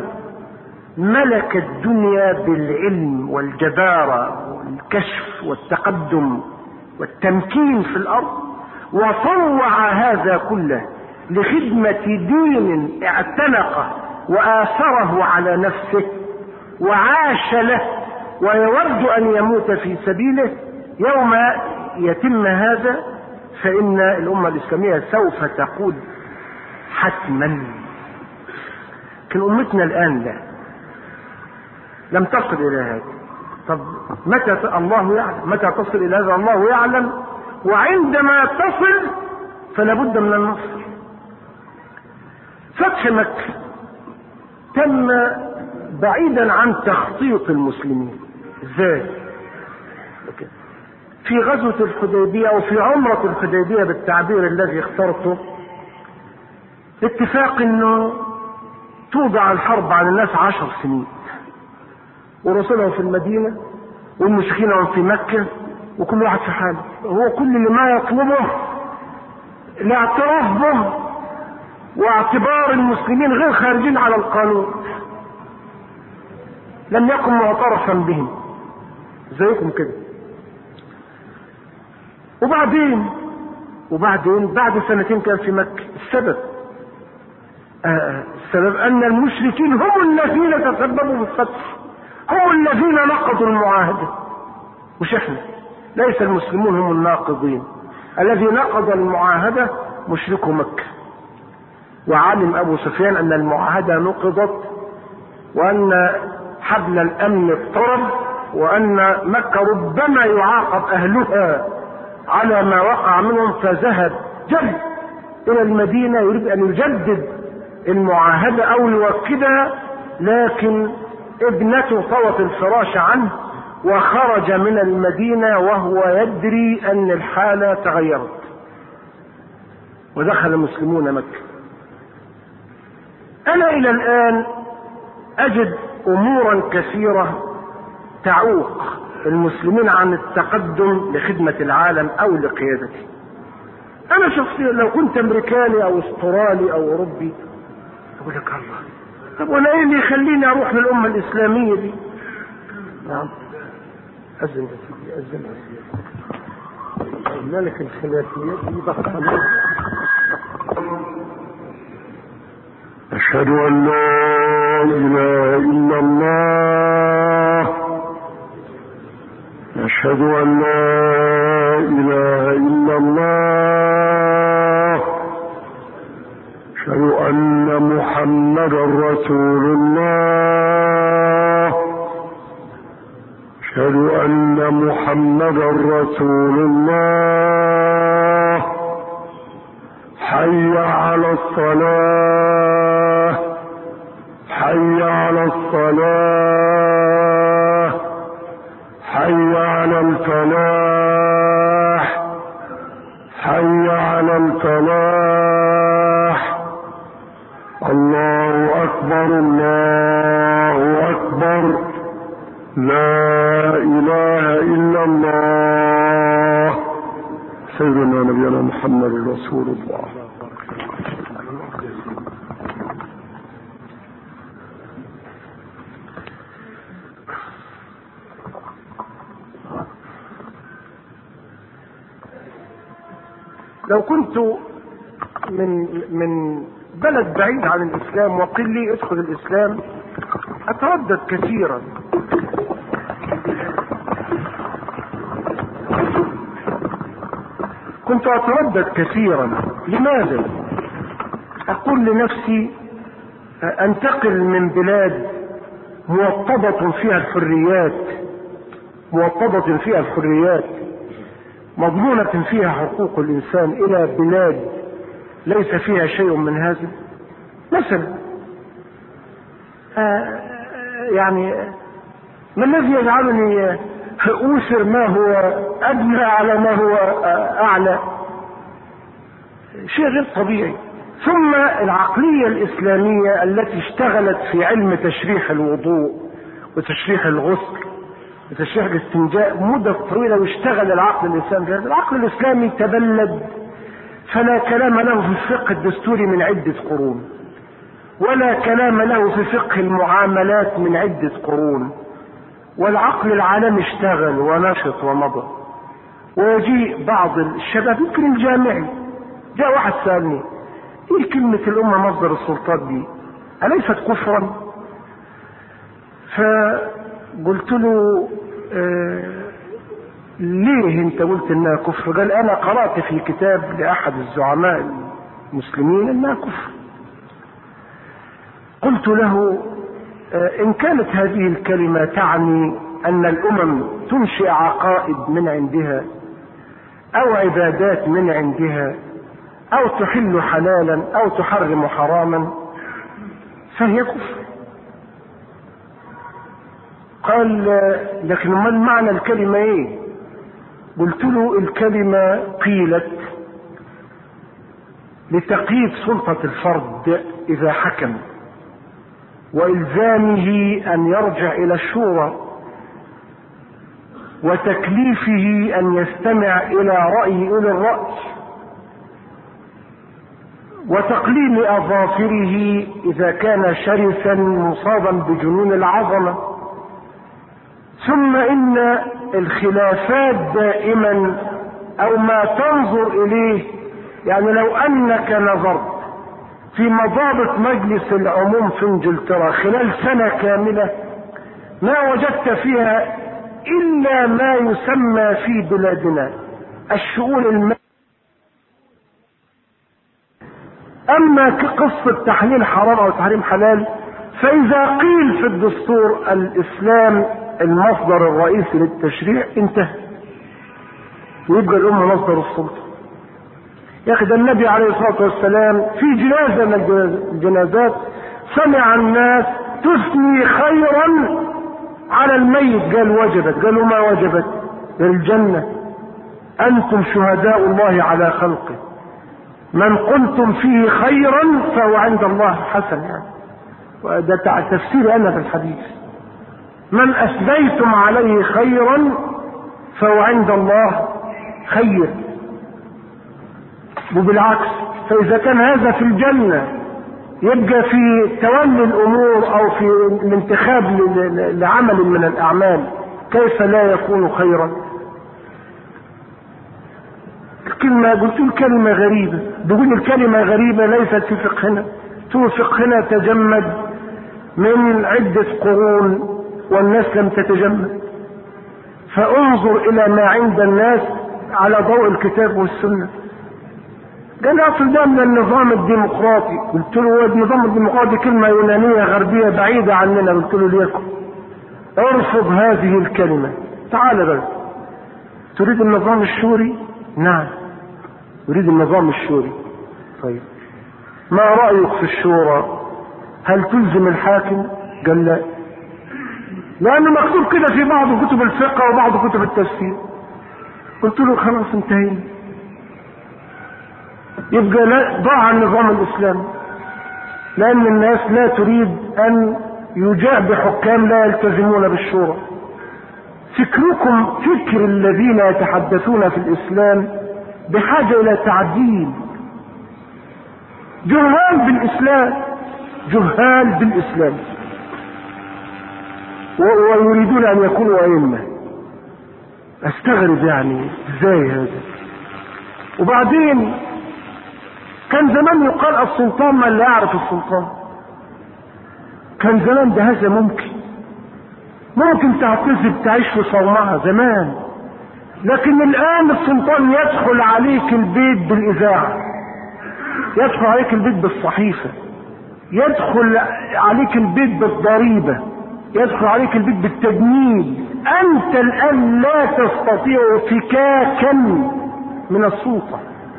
ملك الدنيا بالعلم والجبارة والكشف والتقدم والتمكين في الأرض، وطوع هذا كله لخدمة دين اعتنقه وآثره على نفسه وعاش له ويود أن يموت في سبيله. يوم يتم هذا فإن الأمة الإسلامية سوف تقود حتما. لكن أمتنا الآن لا، لم تصل إلى هذا. طب متى الله يعلم؟ متى تصل الى هذا؟ الله يعلم، وعندما تصل فلا بد من النصر. فتح مكة تم بعيدا عن تخطيط المسلمين. ازاي؟ في غزوة الحديبية او في عمرة الحديبية بالتعبير الذي اخترته، اتفاق انه توضع الحرب على الناس عشر سنين، ورسولهم في المدينة والمشركين في مكة، وكل واحد في حاله. هو كل اللي ما يطلبه الاعتراف به واعتبار المسلمين غير خارجين على القانون، لم يكن معترفا بهم زيكم كده. وبعدين وبعدين بعد سنتين كان في مكة. السبب آه السبب ان المشركين هم الذين تسببوا في الفتح، هم الذين نقضوا المعاهدة، مش احنا. ليس المسلمون هم الناقضين، الذي نقض المعاهدة مشركو مكة. وعلم ابو سفيان ان المعاهدة نقضت، وان حبل الامن اضطرب، وان مكة ربما يعاقب اهلها على ما وقع منهم، فذهب جد الى المدينة يريد ان يجدد المعاهدة او يوكدها، لكن ابنته طوت الفراش عنه وخرج من المدينة وهو يدري ان الحالة تغيرت، ودخل المسلمون مكة. انا الى الان اجد امورا كثيرة تعوق المسلمين عن التقدم لخدمة العالم او لقيادته. انا شخصيا لو كنت امريكاني او استرالي او اوروبي اقول لك الله، طب وانا ايه اللي يخليني اروح للامة الاسلامية دي؟ نعم أزم يا سيدي، أزم يا سيدي. الملك الخلافية دي بطلت. أشهد أن لا إله إلا الله، أشهد أن لا إله إلا الله، أشهد أن محمدا رسول الله، أشهد أن محمدا رسول الله. حي على الصلاة، حي على الصلاة، حي على الفلاح، حي على الفلاح. الله أكبر، الله أكبر، لا إله إلا الله. سيدنا نبينا محمد رسول الله. لو كنت من من بلد بعيد عن الإسلام وقيل لي ادخل الإسلام أتردد كثيرا، كنت أتردد كثيرا. لماذا؟ أقول لنفسي أنتقل من بلاد موطبة فيها الحريات، موطبة فيها الحريات، مضمونة فيها حقوق الإنسان، إلى بلاد ليس فيها شيء من هذا. مثلا آه يعني ما الذي يجعلني أوسر ما هو أدنى على ما هو أعلى؟ شيء غير طبيعي. ثم العقلية الإسلامية التي اشتغلت في علم تشريح الوضوء وتشريح الغسل وتشريح الاستنجاء مدة طويلة، واشتغل العقل الإسلامي. العقل الإسلامي تبلد، فلا كلام له في الفقه الدستوري من عدة قرون، ولا كلام له في فقه المعاملات من عدة قرون. والعقل العالمي اشتغل ونشط ومضى. ويجي بعض الشباب يمكن الجامعي، جاء واحد سألني ايه كلمة الامة مصدر السلطات دي، أليست كفرا؟ فقلت له آه ليه انت قلت انها كفر؟ قال انا قرأت في كتاب لأحد الزعماء المسلمين انها كفر. قلت له آه ان كانت هذه الكلمة تعني ان الامم تنشئ عقائد من عندها او عبادات من عندها او تحل حلالا او تحرم حراما فهي كفر. قال لكن ما معنى الكلمة ايه؟ قلت له الكلمة قيلت لتقييد سلطة الفرد اذا حكم والزامه ان يرجع الى الشورى وتكليفه ان يستمع الى رأي اولي الرأي وتقليم اظافره اذا كان شرسا مصابا بجنون العظمة. ثم ان الخلافات دائما او ما تنظر اليه، يعني لو انك نظرت في مضابط مجلس العموم في انجلترا خلال سنة كاملة ما وجدت فيها الا ما يسمى في بلادنا الشؤون المالية. اما كقصة تحليل حرام او تحريم حلال فاذا قيل في الدستور الاسلام المصدر الرئيسي للتشريع انتهى ويبقى الامة مصدر السلطة. يا اخي ده النبي عليه الصلاة والسلام في جنازة من الجنازات سمع الناس تثني خيرا على الميت، قال وجبت، قالوا ما وجبت؟ قال الجنة، انتم شهداء الله على خلقه، من قلتم فيه خيرا فهو عند الله حسن. يعني وده تفسير انا في الحديث، من اثنيتم عليه خيرا فهو عند الله خير. وبالعكس فاذا كان هذا في الجنة يبقى في تولي الامور او في الانتخاب لعمل من الاعمال كيف لا يكون خيرا؟ الكلمة قلت الكلمة غريبة، بقول الكلمة غريبة ليست في فقهنا، تو فقهنا تجمد من عدة قرون والناس لم تتجمد، فانظر الى ما عند الناس على ضوء الكتاب والسنة. قال اصل ده من النظام الديمقراطي، قلت له النظام الديمقراطي كلمة يونانية غربية بعيدة عننا، قلت له ليكن ارفض هذه الكلمة، تعال بس. تريد النظام الشوري؟ نعم اريد النظام الشوري. طيب ما رأيك في الشورى؟ هل تلزم الحاكم؟ قال لا، لانه مكتوب كده في بعض كتب الفقه وبعض كتب التفسير. قلت له خلاص انتهينا، يبقى لا ضاع النظام الاسلامي، لان الناس لا تريد ان يجاء بحكام لا يلتزمون بالشورى. فكركم فكر الذين يتحدثون في الاسلام بحاجة الى تعديل. جهال بالاسلام، جهال بالاسلام ويريدون ان يكونوا ائمة. استغرب يعني ازاي هذا؟ وبعدين كان زمان يقال السلطان من لا يعرف السلطان. كان زمان ده هذا ممكن ممكن تعتزب تعيش في صومعة زمان، لكن الان السلطان يدخل عليك البيت بالاذاعة، يدخل عليك البيت بالصحيفة، يدخل عليك البيت بالضريبة، يدخل عليك البيت بالتجنيد. انت الان لا تستطيع فكاكا من السلطة.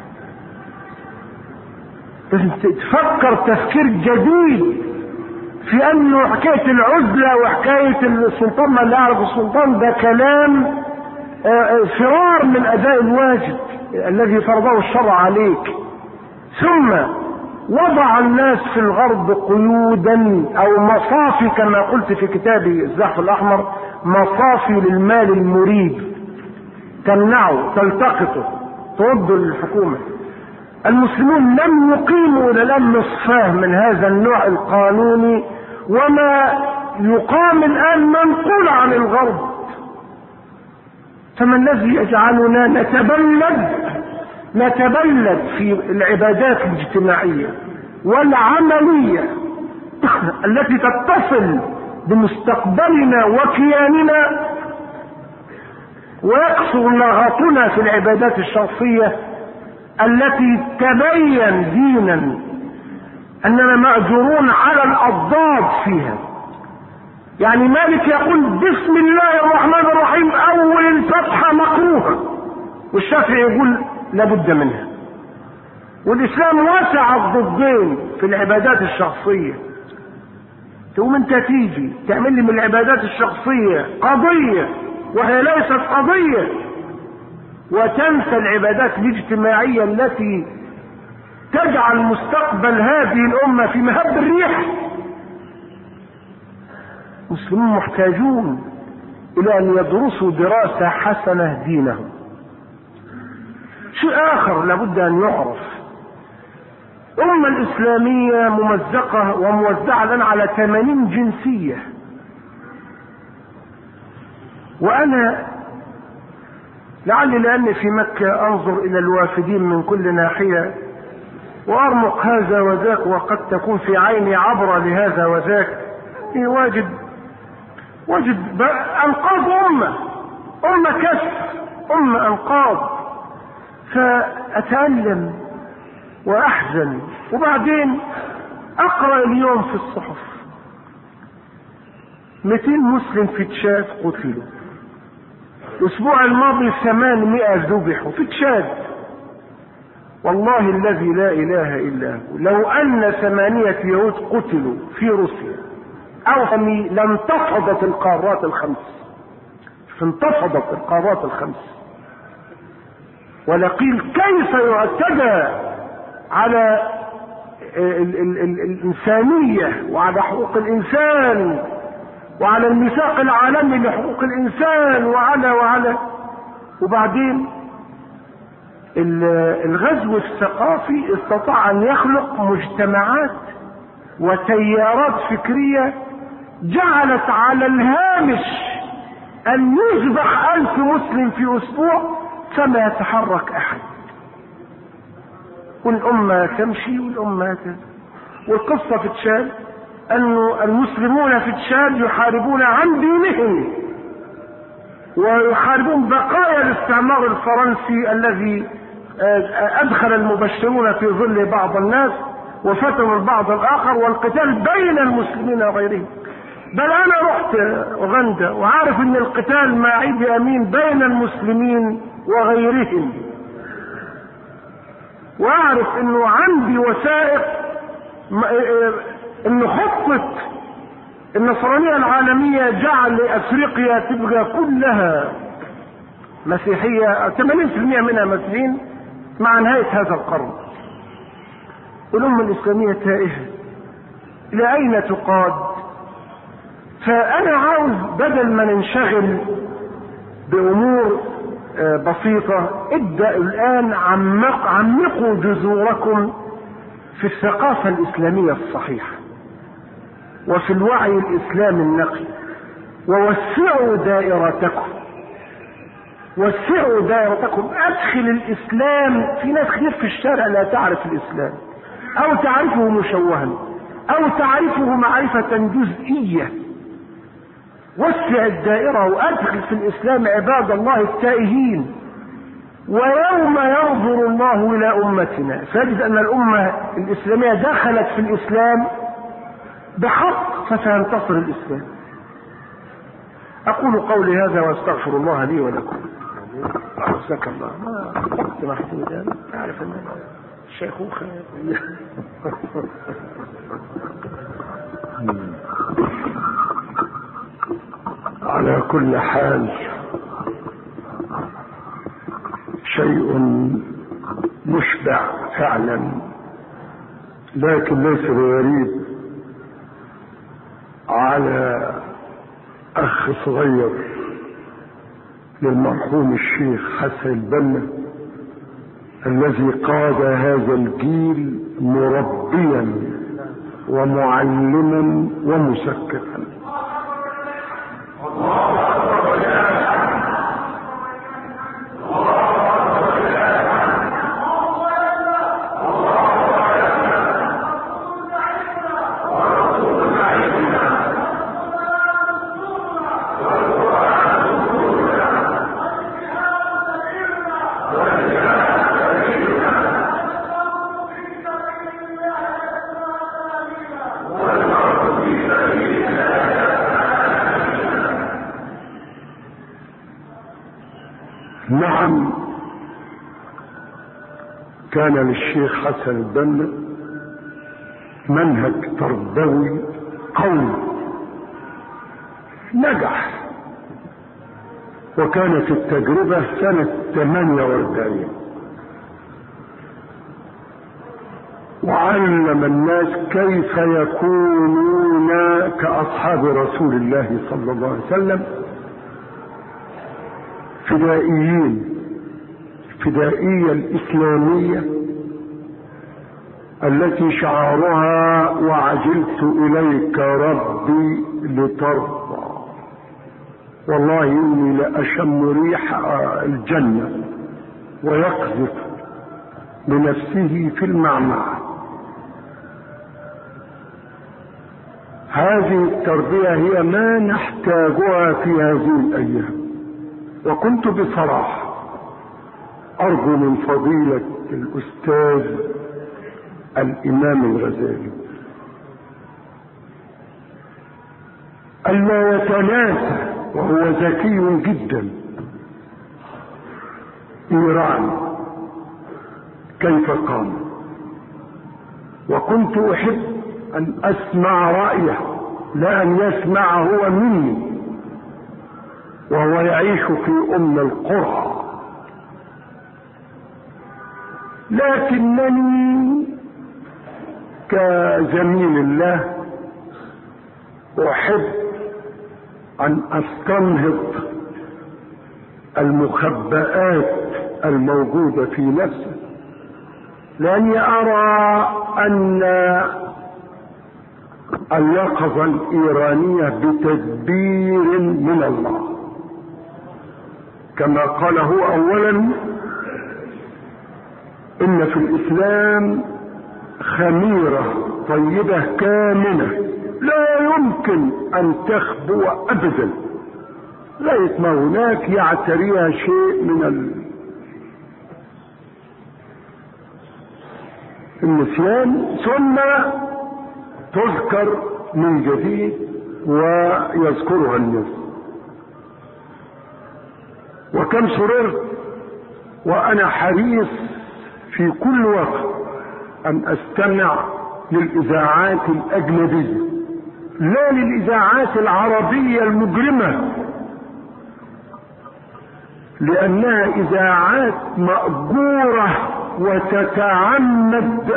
لازم تفكر تفكير جديد في انه حكاية العزلة وحكاية السلطان ما لا يعرف السلطان ده كلام فرار من اداء الواجب الذي فرضه الشرع عليك. ثم وضع الناس في الغرب قيودا او مصافي كما قلت في كتابي الزحف الاحمر، مصافي للمال المريب تمنعه تلتقطه ترد الحكومة. المسلمون لم يقيموا الى الان نصفاه من هذا النوع القانوني، وما يقام الان منقول عن الغرب. فما الذي يجعلنا نتبلد نتبلد في العبادات الاجتماعية والعملية التي تتصل بمستقبلنا وكياننا، ويقصر نغطنا في العبادات الشخصية التي تبين دينا اننا مأجورون على الاضداد فيها. يعني مالك يقول بسم الله الرحمن الرحيم اول الفتحة مكروهة، والشافعي يقول لابد منها. والاسلام واسع الضدين في العبادات الشخصية. تقوم انت تيجي تعمل لي من العبادات الشخصية قضية وهي ليست قضية، وتنسى العبادات الاجتماعية التي تجعل مستقبل هذه الامة في مهب الريح. المسلمون محتاجون الى ان يدرسوا دراسة حسنة دينهم. شيء اخر لابد ان يعرف، الامة الاسلامية ممزقة وموزعة الان على ثمانين جنسية، وانا لعلي لاني في مكة انظر الى الوافدين من كل ناحية وارمق هذا وذاك، وقد تكون في عيني عبرة لهذا وذاك، واجد واجد انقاض امة امة كسر امة انقاض، فاتألم واحزن. وبعدين اقرأ اليوم في الصحف مئتين مسلم في تشاد قتلوا، الاسبوع الماضي ثمانمائة ذبحوا في تشاد. والله الذي لا اله الا هو لو ان ثمانية يهود قتلوا في روسيا او لانتفضت القارات الخمس، فانتفضت القارات الخمس، ولقيل كيف يعتدى على ال ال ال الانسانية وعلى حقوق الانسان وعلى الميثاق العالمي لحقوق الانسان وعلى وعلى وبعدين الغزو الثقافي استطاع ان يخلق مجتمعات وتيارات فكرية جعلت على الهامش ان يذبح الف مسلم في اسبوع فما يتحرك احد، والامة تمشي والامة تمشي. والقصة في تشاد انه المسلمون في تشاد يحاربون عن دينهم ويحاربون بقايا الاستعمار الفرنسي الذي ادخل المبشرون في ظل بعض الناس وفتنوا البعض الاخر، والقتال بين المسلمين وغيرهم. بل انا رحت اوغندا وعارف ان القتال مع عيدي امين بين المسلمين وغيرهم، واعرف انه عندي وثائق ان خطة النصرانية العالمية جعل افريقيا تبقى كلها مسيحية، ثمانين بالمئة منها مسيحيين مع نهاية هذا القرن. والأمة الإسلامية تائهة، إلى أين تقاد؟ فأنا عاوز بدل ما ننشغل بأمور بسيطة، ابدأوا الآن عمق عمقوا جذوركم في الثقافة الإسلامية الصحيحة وفي الوعي الإسلامي النقي، ووسعوا دائرتكم وسعوا دائرتكم ادخل الاسلام. في ناس كتير في الشارع لا تعرف الاسلام او تعرفه مشوها او تعرفه معرفة جزئية. وسع الدائرة وادخل في الاسلام عباد الله التائهين. ويوم ينظر الله الى امتنا فيجد ان الامة الاسلامية دخلت في الاسلام بحق فسينتصر الاسلام. اقول قولي هذا واستغفر الله لي ولكم. جزاك الله. ما وقت محدود يعني، تعرف ان الشيخوخة. على كل حال شيء مشبع فعلا، لكن ليس بغريب على اخ صغير للمرحوم الشيخ حسن البنا الذي قاد هذا الجيل مربيا ومعلما ومثقفا. والأرض في سبيل الله نعم، كان للشيخ حسن البنا منهج تربوي قوي نجح، وكانت التجربة سنة ثمانية وأربعين، وعلم الناس كيف يكونون كأصحاب رسول الله صلى الله عليه وسلم فدائيين، الفدائية الإسلامية التي شعارها وعجلت إليك ربي لترضى، والله إني لأشم ريح الجنة، ويقذف بنفسه في المعمعة. هذه التربية هي ما نحتاجها في هذه الأيام. وكنت بصراحة أرجو من فضيلة الأستاذ الإمام الغزالي ألا يتناسى، وهو ذكي جدا، إيران كيف قام. وكنت أحب أن أسمع رأيه لا أن يسمع هو مني، وهو يعيش في أم القرى. لكنني كزميل الله أحب أن أستنهض المخبئات الموجودة في نفسه، لأني أرى أن اليقظة الإيرانية بتدبير من الله، كما قال هو أولا إن في الإسلام خميرة طيبة كامنة لا يمكن أن تخبو أبدا، لغاية ما هناك يعتريها شيء من النسيان، ثم تذكر من جديد ويذكرها الناس. وكم سررت وأنا حريص في كل وقت أن أستمع للإذاعات الأجنبية، لا للإذاعات العربية المجرمة، لأنها إذاعات مأجورة وتتعمد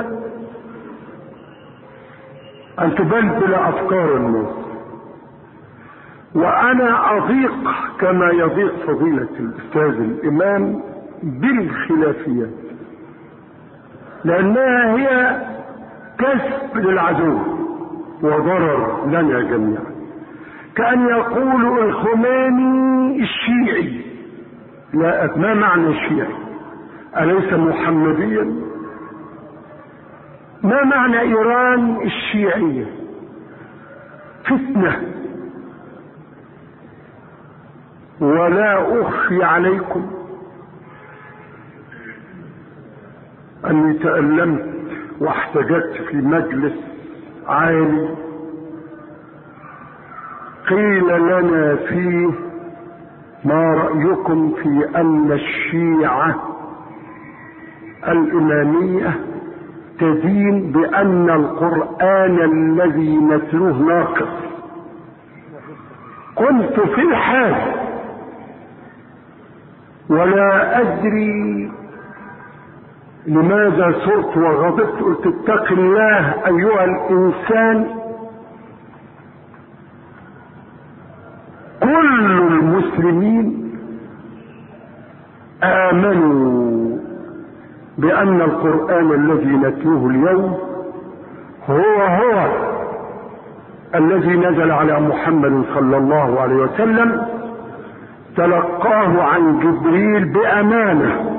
أن تبلبل أفكار الناس. وأنا أضيق كما يضيق فضيلة الأستاذ الإمام بالخلافيات، لأنها هي كسب للعدو وضرر لنا جميعا. كأن يقول الخميني الشيعي، لا، ما معنى الشيعي؟ أليس محمديا؟ ما معنى إيران الشيعية؟ فتنة. ولا أخفي عليكم أني تألمت واحتجت في مجلس عالي قيل لنا فيه ما رأيكم في أن الشيعة الإمامية تدين بأن القرآن الذي نتلوه ناقص؟ قلت في الحال ولا أدري لماذا صرت وغضبت، قلت اتق الله أيها الإنسان، كل المسلمين آمنوا بأن القرآن الذي نتلوه اليوم هو هو الذي نزل على محمد صلى الله عليه وسلم، تلقاه عن جبريل بأمانة،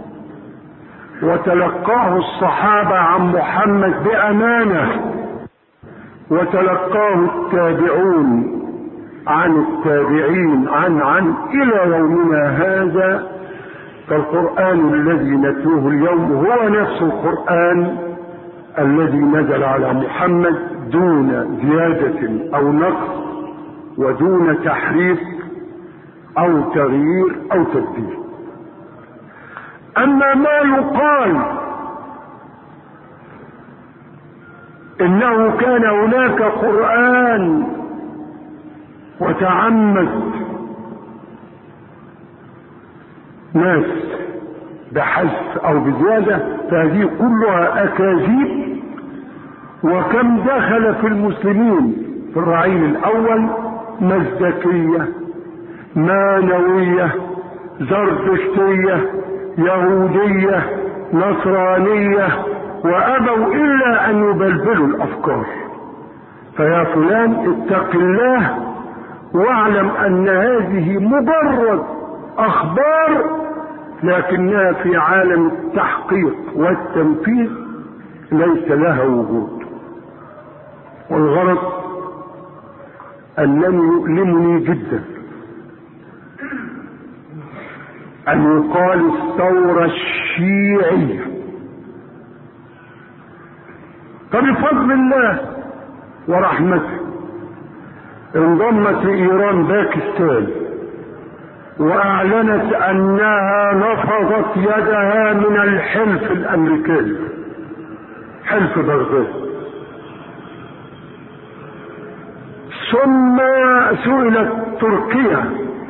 وتلقاه الصحابة عن محمد بأمانة، وتلقاه التابعون عن التابعين عن عن إلى يومنا هذا. فالقرآن الذي نتلوه اليوم هو نفس القرآن الذي نزل على محمد دون زيادة أو نقص، ودون تحريف أو تغيير أو تبديل. اما ما يقال انه كان هناك قرآن وتعمد ناس بحذف او بزيادة، فهذه كلها اكاذيب. وكم دخل في المسلمين في الرعيل الاول مزدكية، مانوية، زرتشتية، يهودية، نصرانية، وابوا الا ان يبلبلوا الافكار. فيا فلان اتق الله واعلم ان هذه مجرد اخبار، لكنها في عالم التحقيق والتنفيذ ليس لها وجود. والغرض انني يؤلمني جدا ان يقال الثورة الشيعية، فبفضل الله ورحمته انضمت ايران باكستان واعلنت انها نفضت يدها من الحلف الامريكي، حلف بغداد. ثم سئلت تركيا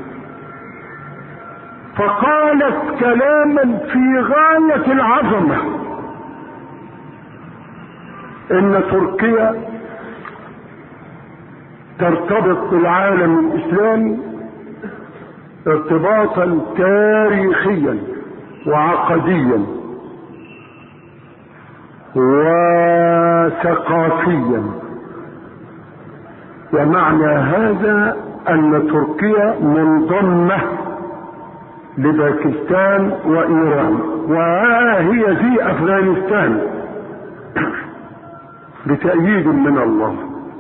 فقالت كلاما في غاية العظمة، ان تركيا ترتبط بالعالم الاسلامي ارتباطا تاريخيا وعقديا وثقافيا. ومعنى هذا ان تركيا منضمة لباكستان وايران، وها هي في افغانستان بتأييد من الله.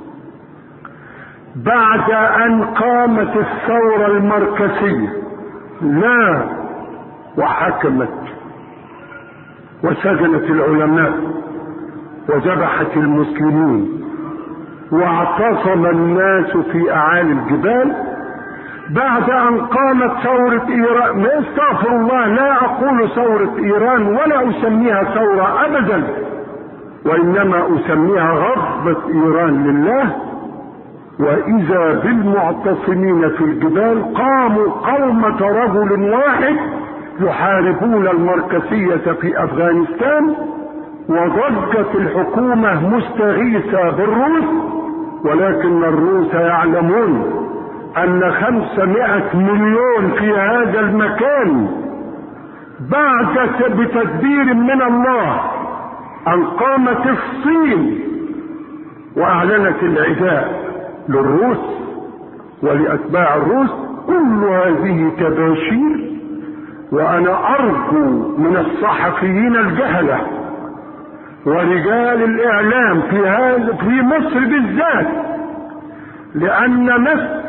بعد ان قامت الثورة المركزية لا وحكمت وسجنت العلماء وذبحت المسلمين واعتصم الناس في اعالي الجبال، بعد ان قامت ثورة ايران، ما استغفر الله لا اقول ثورة ايران ولا اسميها ثورة ابدا، وانما اسميها غضبة ايران لله. واذا بالمعتصمين في الجبال قاموا قومة رجل واحد يحاربون المركزية في افغانستان، وضجت الحكومة مستغيثة بالروس، ولكن الروس يعلمون ان خمسمائة مليون في هذا المكان بعد بتدبير من الله ان قامت الصين واعلنت العداء للروس ولاتباع الروس. كل هذه تباشير، وانا ارجو من الصحفيين الجهلة ورجال الاعلام في هذا في مصر بالذات، لان مصر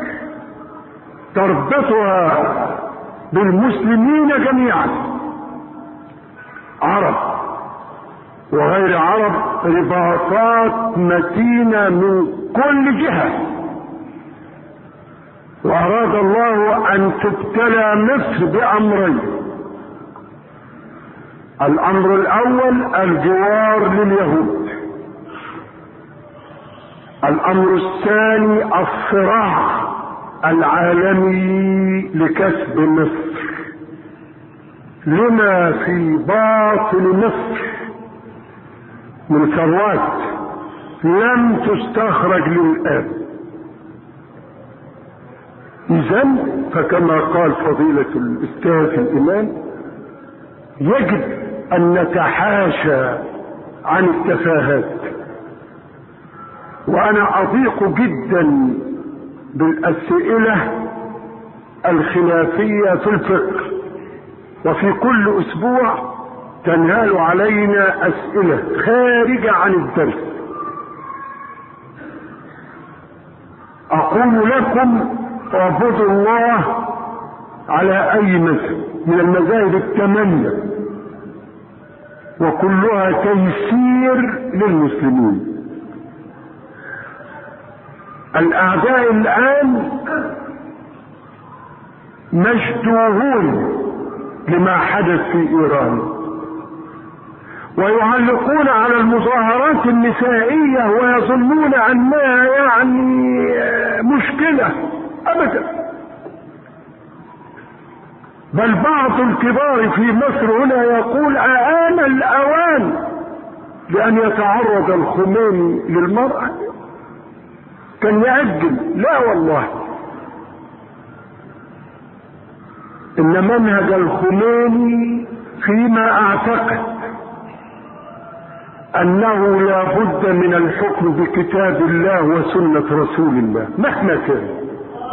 تربطها بالمسلمين جميعا، عرب وغير عرب، رباطات متينة من كل جهة. واراد الله ان تبتلى مصر بامرين: الامر الاول الجوار لليهود، الامر الثاني الصراع العالمي لكسب مصر لما في باطن مصر من ثروات لم تستخرج للآن. إذن فكما قال فضيلة الأستاذ الإمام يجب أن نتحاشى عن التفاهات. وأنا أضيق جدا بالأسئلة الخلافية في الفقه، وفي كل أسبوع تنهال علينا أسئلة خارجة عن الدرس. أقول لكم اعبدوا الله على أي مذهب من المذاهب الثمانية، وكلها تيسير للمسلمين. الأعداء الآن مشدوهون لما حدث في ايران، ويعلقون على المظاهرات النسائية ويظنون انها يعني مشكلة ابدا. بل بعض الكبار في مصر هنا يقول آن الأوان لأن يتعرض الخميني للمرأة، كان يأجل. لا والله، إن منهج الخميني فيما أعتقد أنه لا بد من الحكم بكتاب الله وسنة رسول الله مهما كان.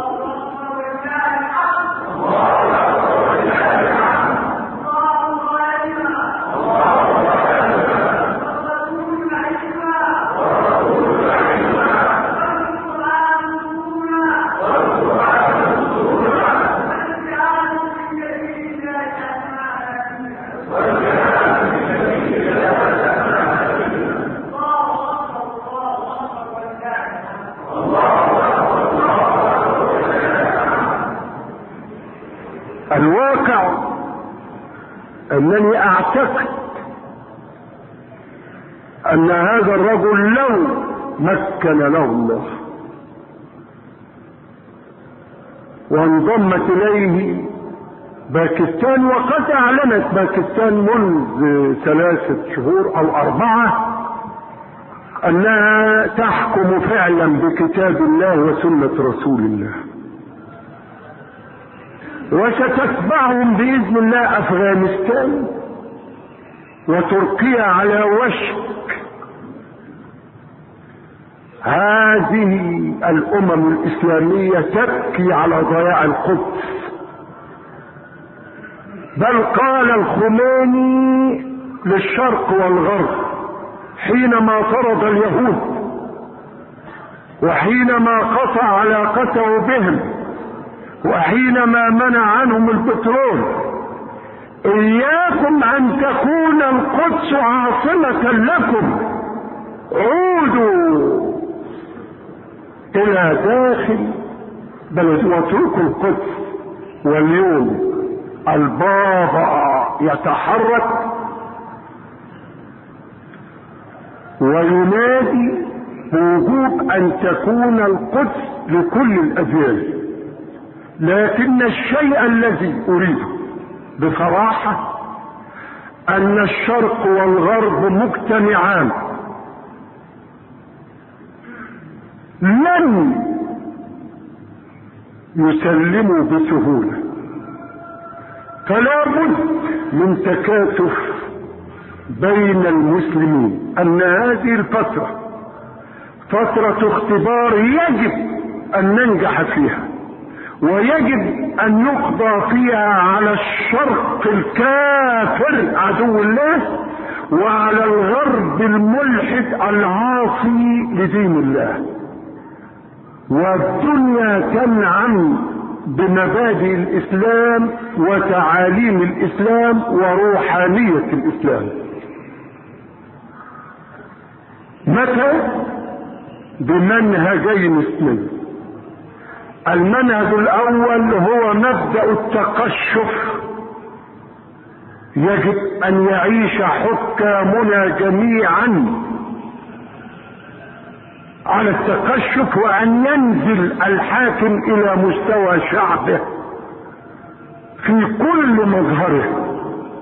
الواقع انني اعتقد ان هذا الرجل لو مكن له الله وانضمت اليه باكستان، وقد اعلنت باكستان منذ ثلاثة شهور او اربعة انها تحكم فعلا بكتاب الله وسنة رسول الله، وستتبعهم بإذن الله أفغانستان وتركيا على وشك هذه الأمم الإسلامية تبكي على ضياع القدس. بل قال الخميني للشرق والغرب حينما طرد اليهود وحينما قطع علاقته بهم وحينما منع عنهم البترول: إياكم أن تكون القدس عاصمة لكم، عودوا إلى داخل بلد واتركوا القدس. واليوم البابا يتحرك وينادي بوجوب أن تكون القدس لكل الأديان. لكن الشيء الذي أريده بصراحة أن الشرق والغرب مجتمعان لن يسلموا بسهولة، فلا بد من تكاتف بين المسلمين. أن هذه الفترة فترة اختبار يجب أن ننجح فيها، ويجب أن يقضى فيها على الشرق الكافر عدو الله وعلى الغرب الملحد العاصي لدين الله. والدنيا تنعم بمبادئ الإسلام وتعاليم الإسلام وروحانية الإسلام. متى؟ بمنهجين اثنين. المنهج الأول هو مبدأ التقشف. يجب أن يعيش حكامنا جميعا على التقشف، وأن ينزل الحاكم إلى مستوى شعبه في كل مظهره.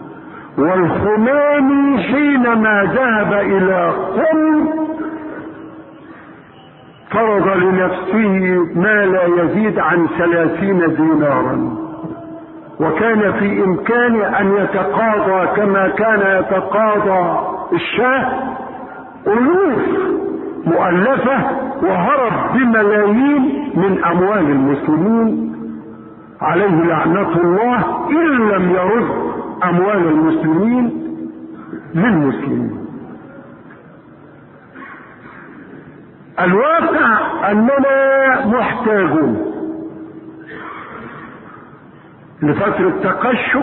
والخميني حينما ذهب إلى قم فرض لنفسه ما لا يزيد عن ثلاثين دينارا، وكان في إمكانه أن يتقاضى كما كان يتقاضى الشاه ألوف مؤلفة، وهرب بملايين من أموال المسلمين عليه لعنة الله إن لم يرد أموال المسلمين للمسلمين. الواقع أننا محتاجون لفترة تقشف،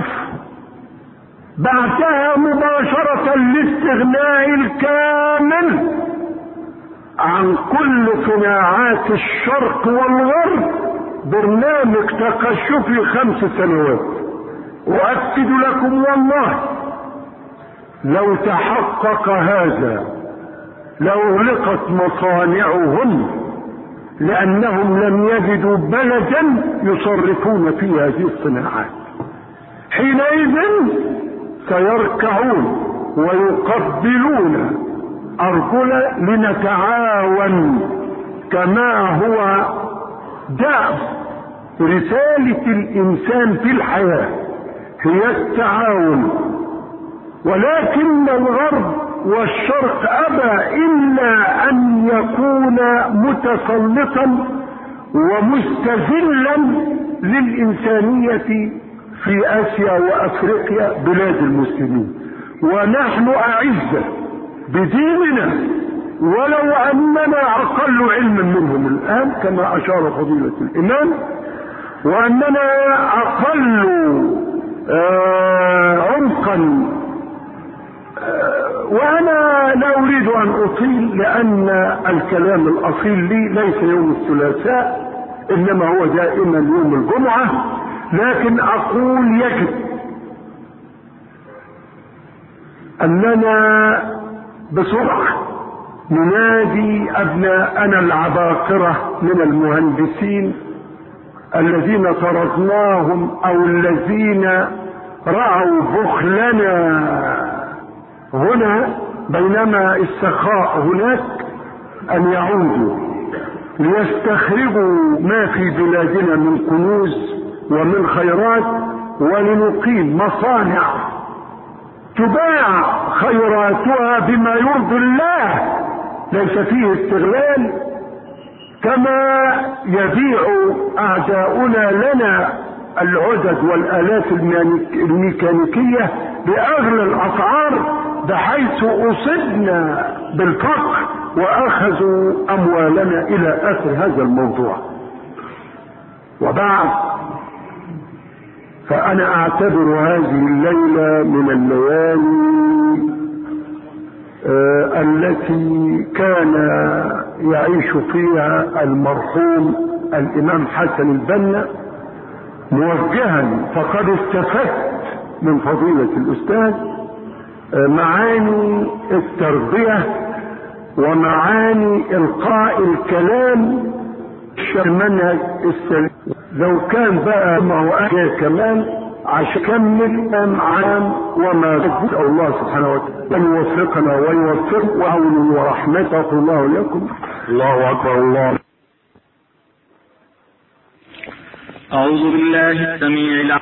بعدها مباشرة الاستغناء الكامل عن كل صناعات الشرق والغرب، برنامج تقشفي خمس سنوات أؤكد لكم والله لو تحقق هذا لأغلقت مصانعهم، لأنهم لم يجدوا بلدا يصرفون فيه هذه الصناعات. حينئذ سيركعون ويقبلون أرجلا لنتعاون، كما هو دأب رسالة الإنسان في الحياة هي التعاون. ولكن الغرب والشرق أبى إلا أن يكون متسلطا ومستذلا للإنسانية في آسيا وأفريقيا بلاد المسلمين، ونحن أعزة بديننا ولو أننا أقل علما منهم الآن كما أشار فضيلة الإمام، وأننا أقل آه عمقا. آه وأنا لا أريد أن أطيل، لأن الكلام الأصيل لي ليس يوم الثلاثاء إنما هو دائما يوم الجمعة. لكن أقول يجب أننا بسرعة ننادي أبناءنا العباقرة من المهندسين الذين طردناهم أو الذين رأوا بخلنا هنا بينما السخاء هناك، أن يعودوا ليستخرجوا ما في بلادنا من كنوز ومن خيرات، ولنقيم مصانع تباع خيراتها بما يرضي الله ليس فيه استغلال، كما يبيع أعداؤنا لنا العدد والآلات الميكانيكية بأغلى الأسعار، بحيث أصبنا بالفقر وأخذوا أموالنا إلى آخر هذا الموضوع. وبعد، فأنا أعتبر هذه الليلة من الليالي آه التي كان يعيش فيها المرحوم الإمام حسن البنا موجها، فقد استفدت من فضيلة الأستاذ آه معاني التربية ومعاني إلقاء الكلام المنهج السليم. لو كان بقى ما هو أجل كمان عشان كمل عام وما أسأل الله سبحانه وتعالى أن يوفقنا ويوفق وعونه ورحمته الله لكم. الله أكبر. الله أعوذ بالله السميع العليم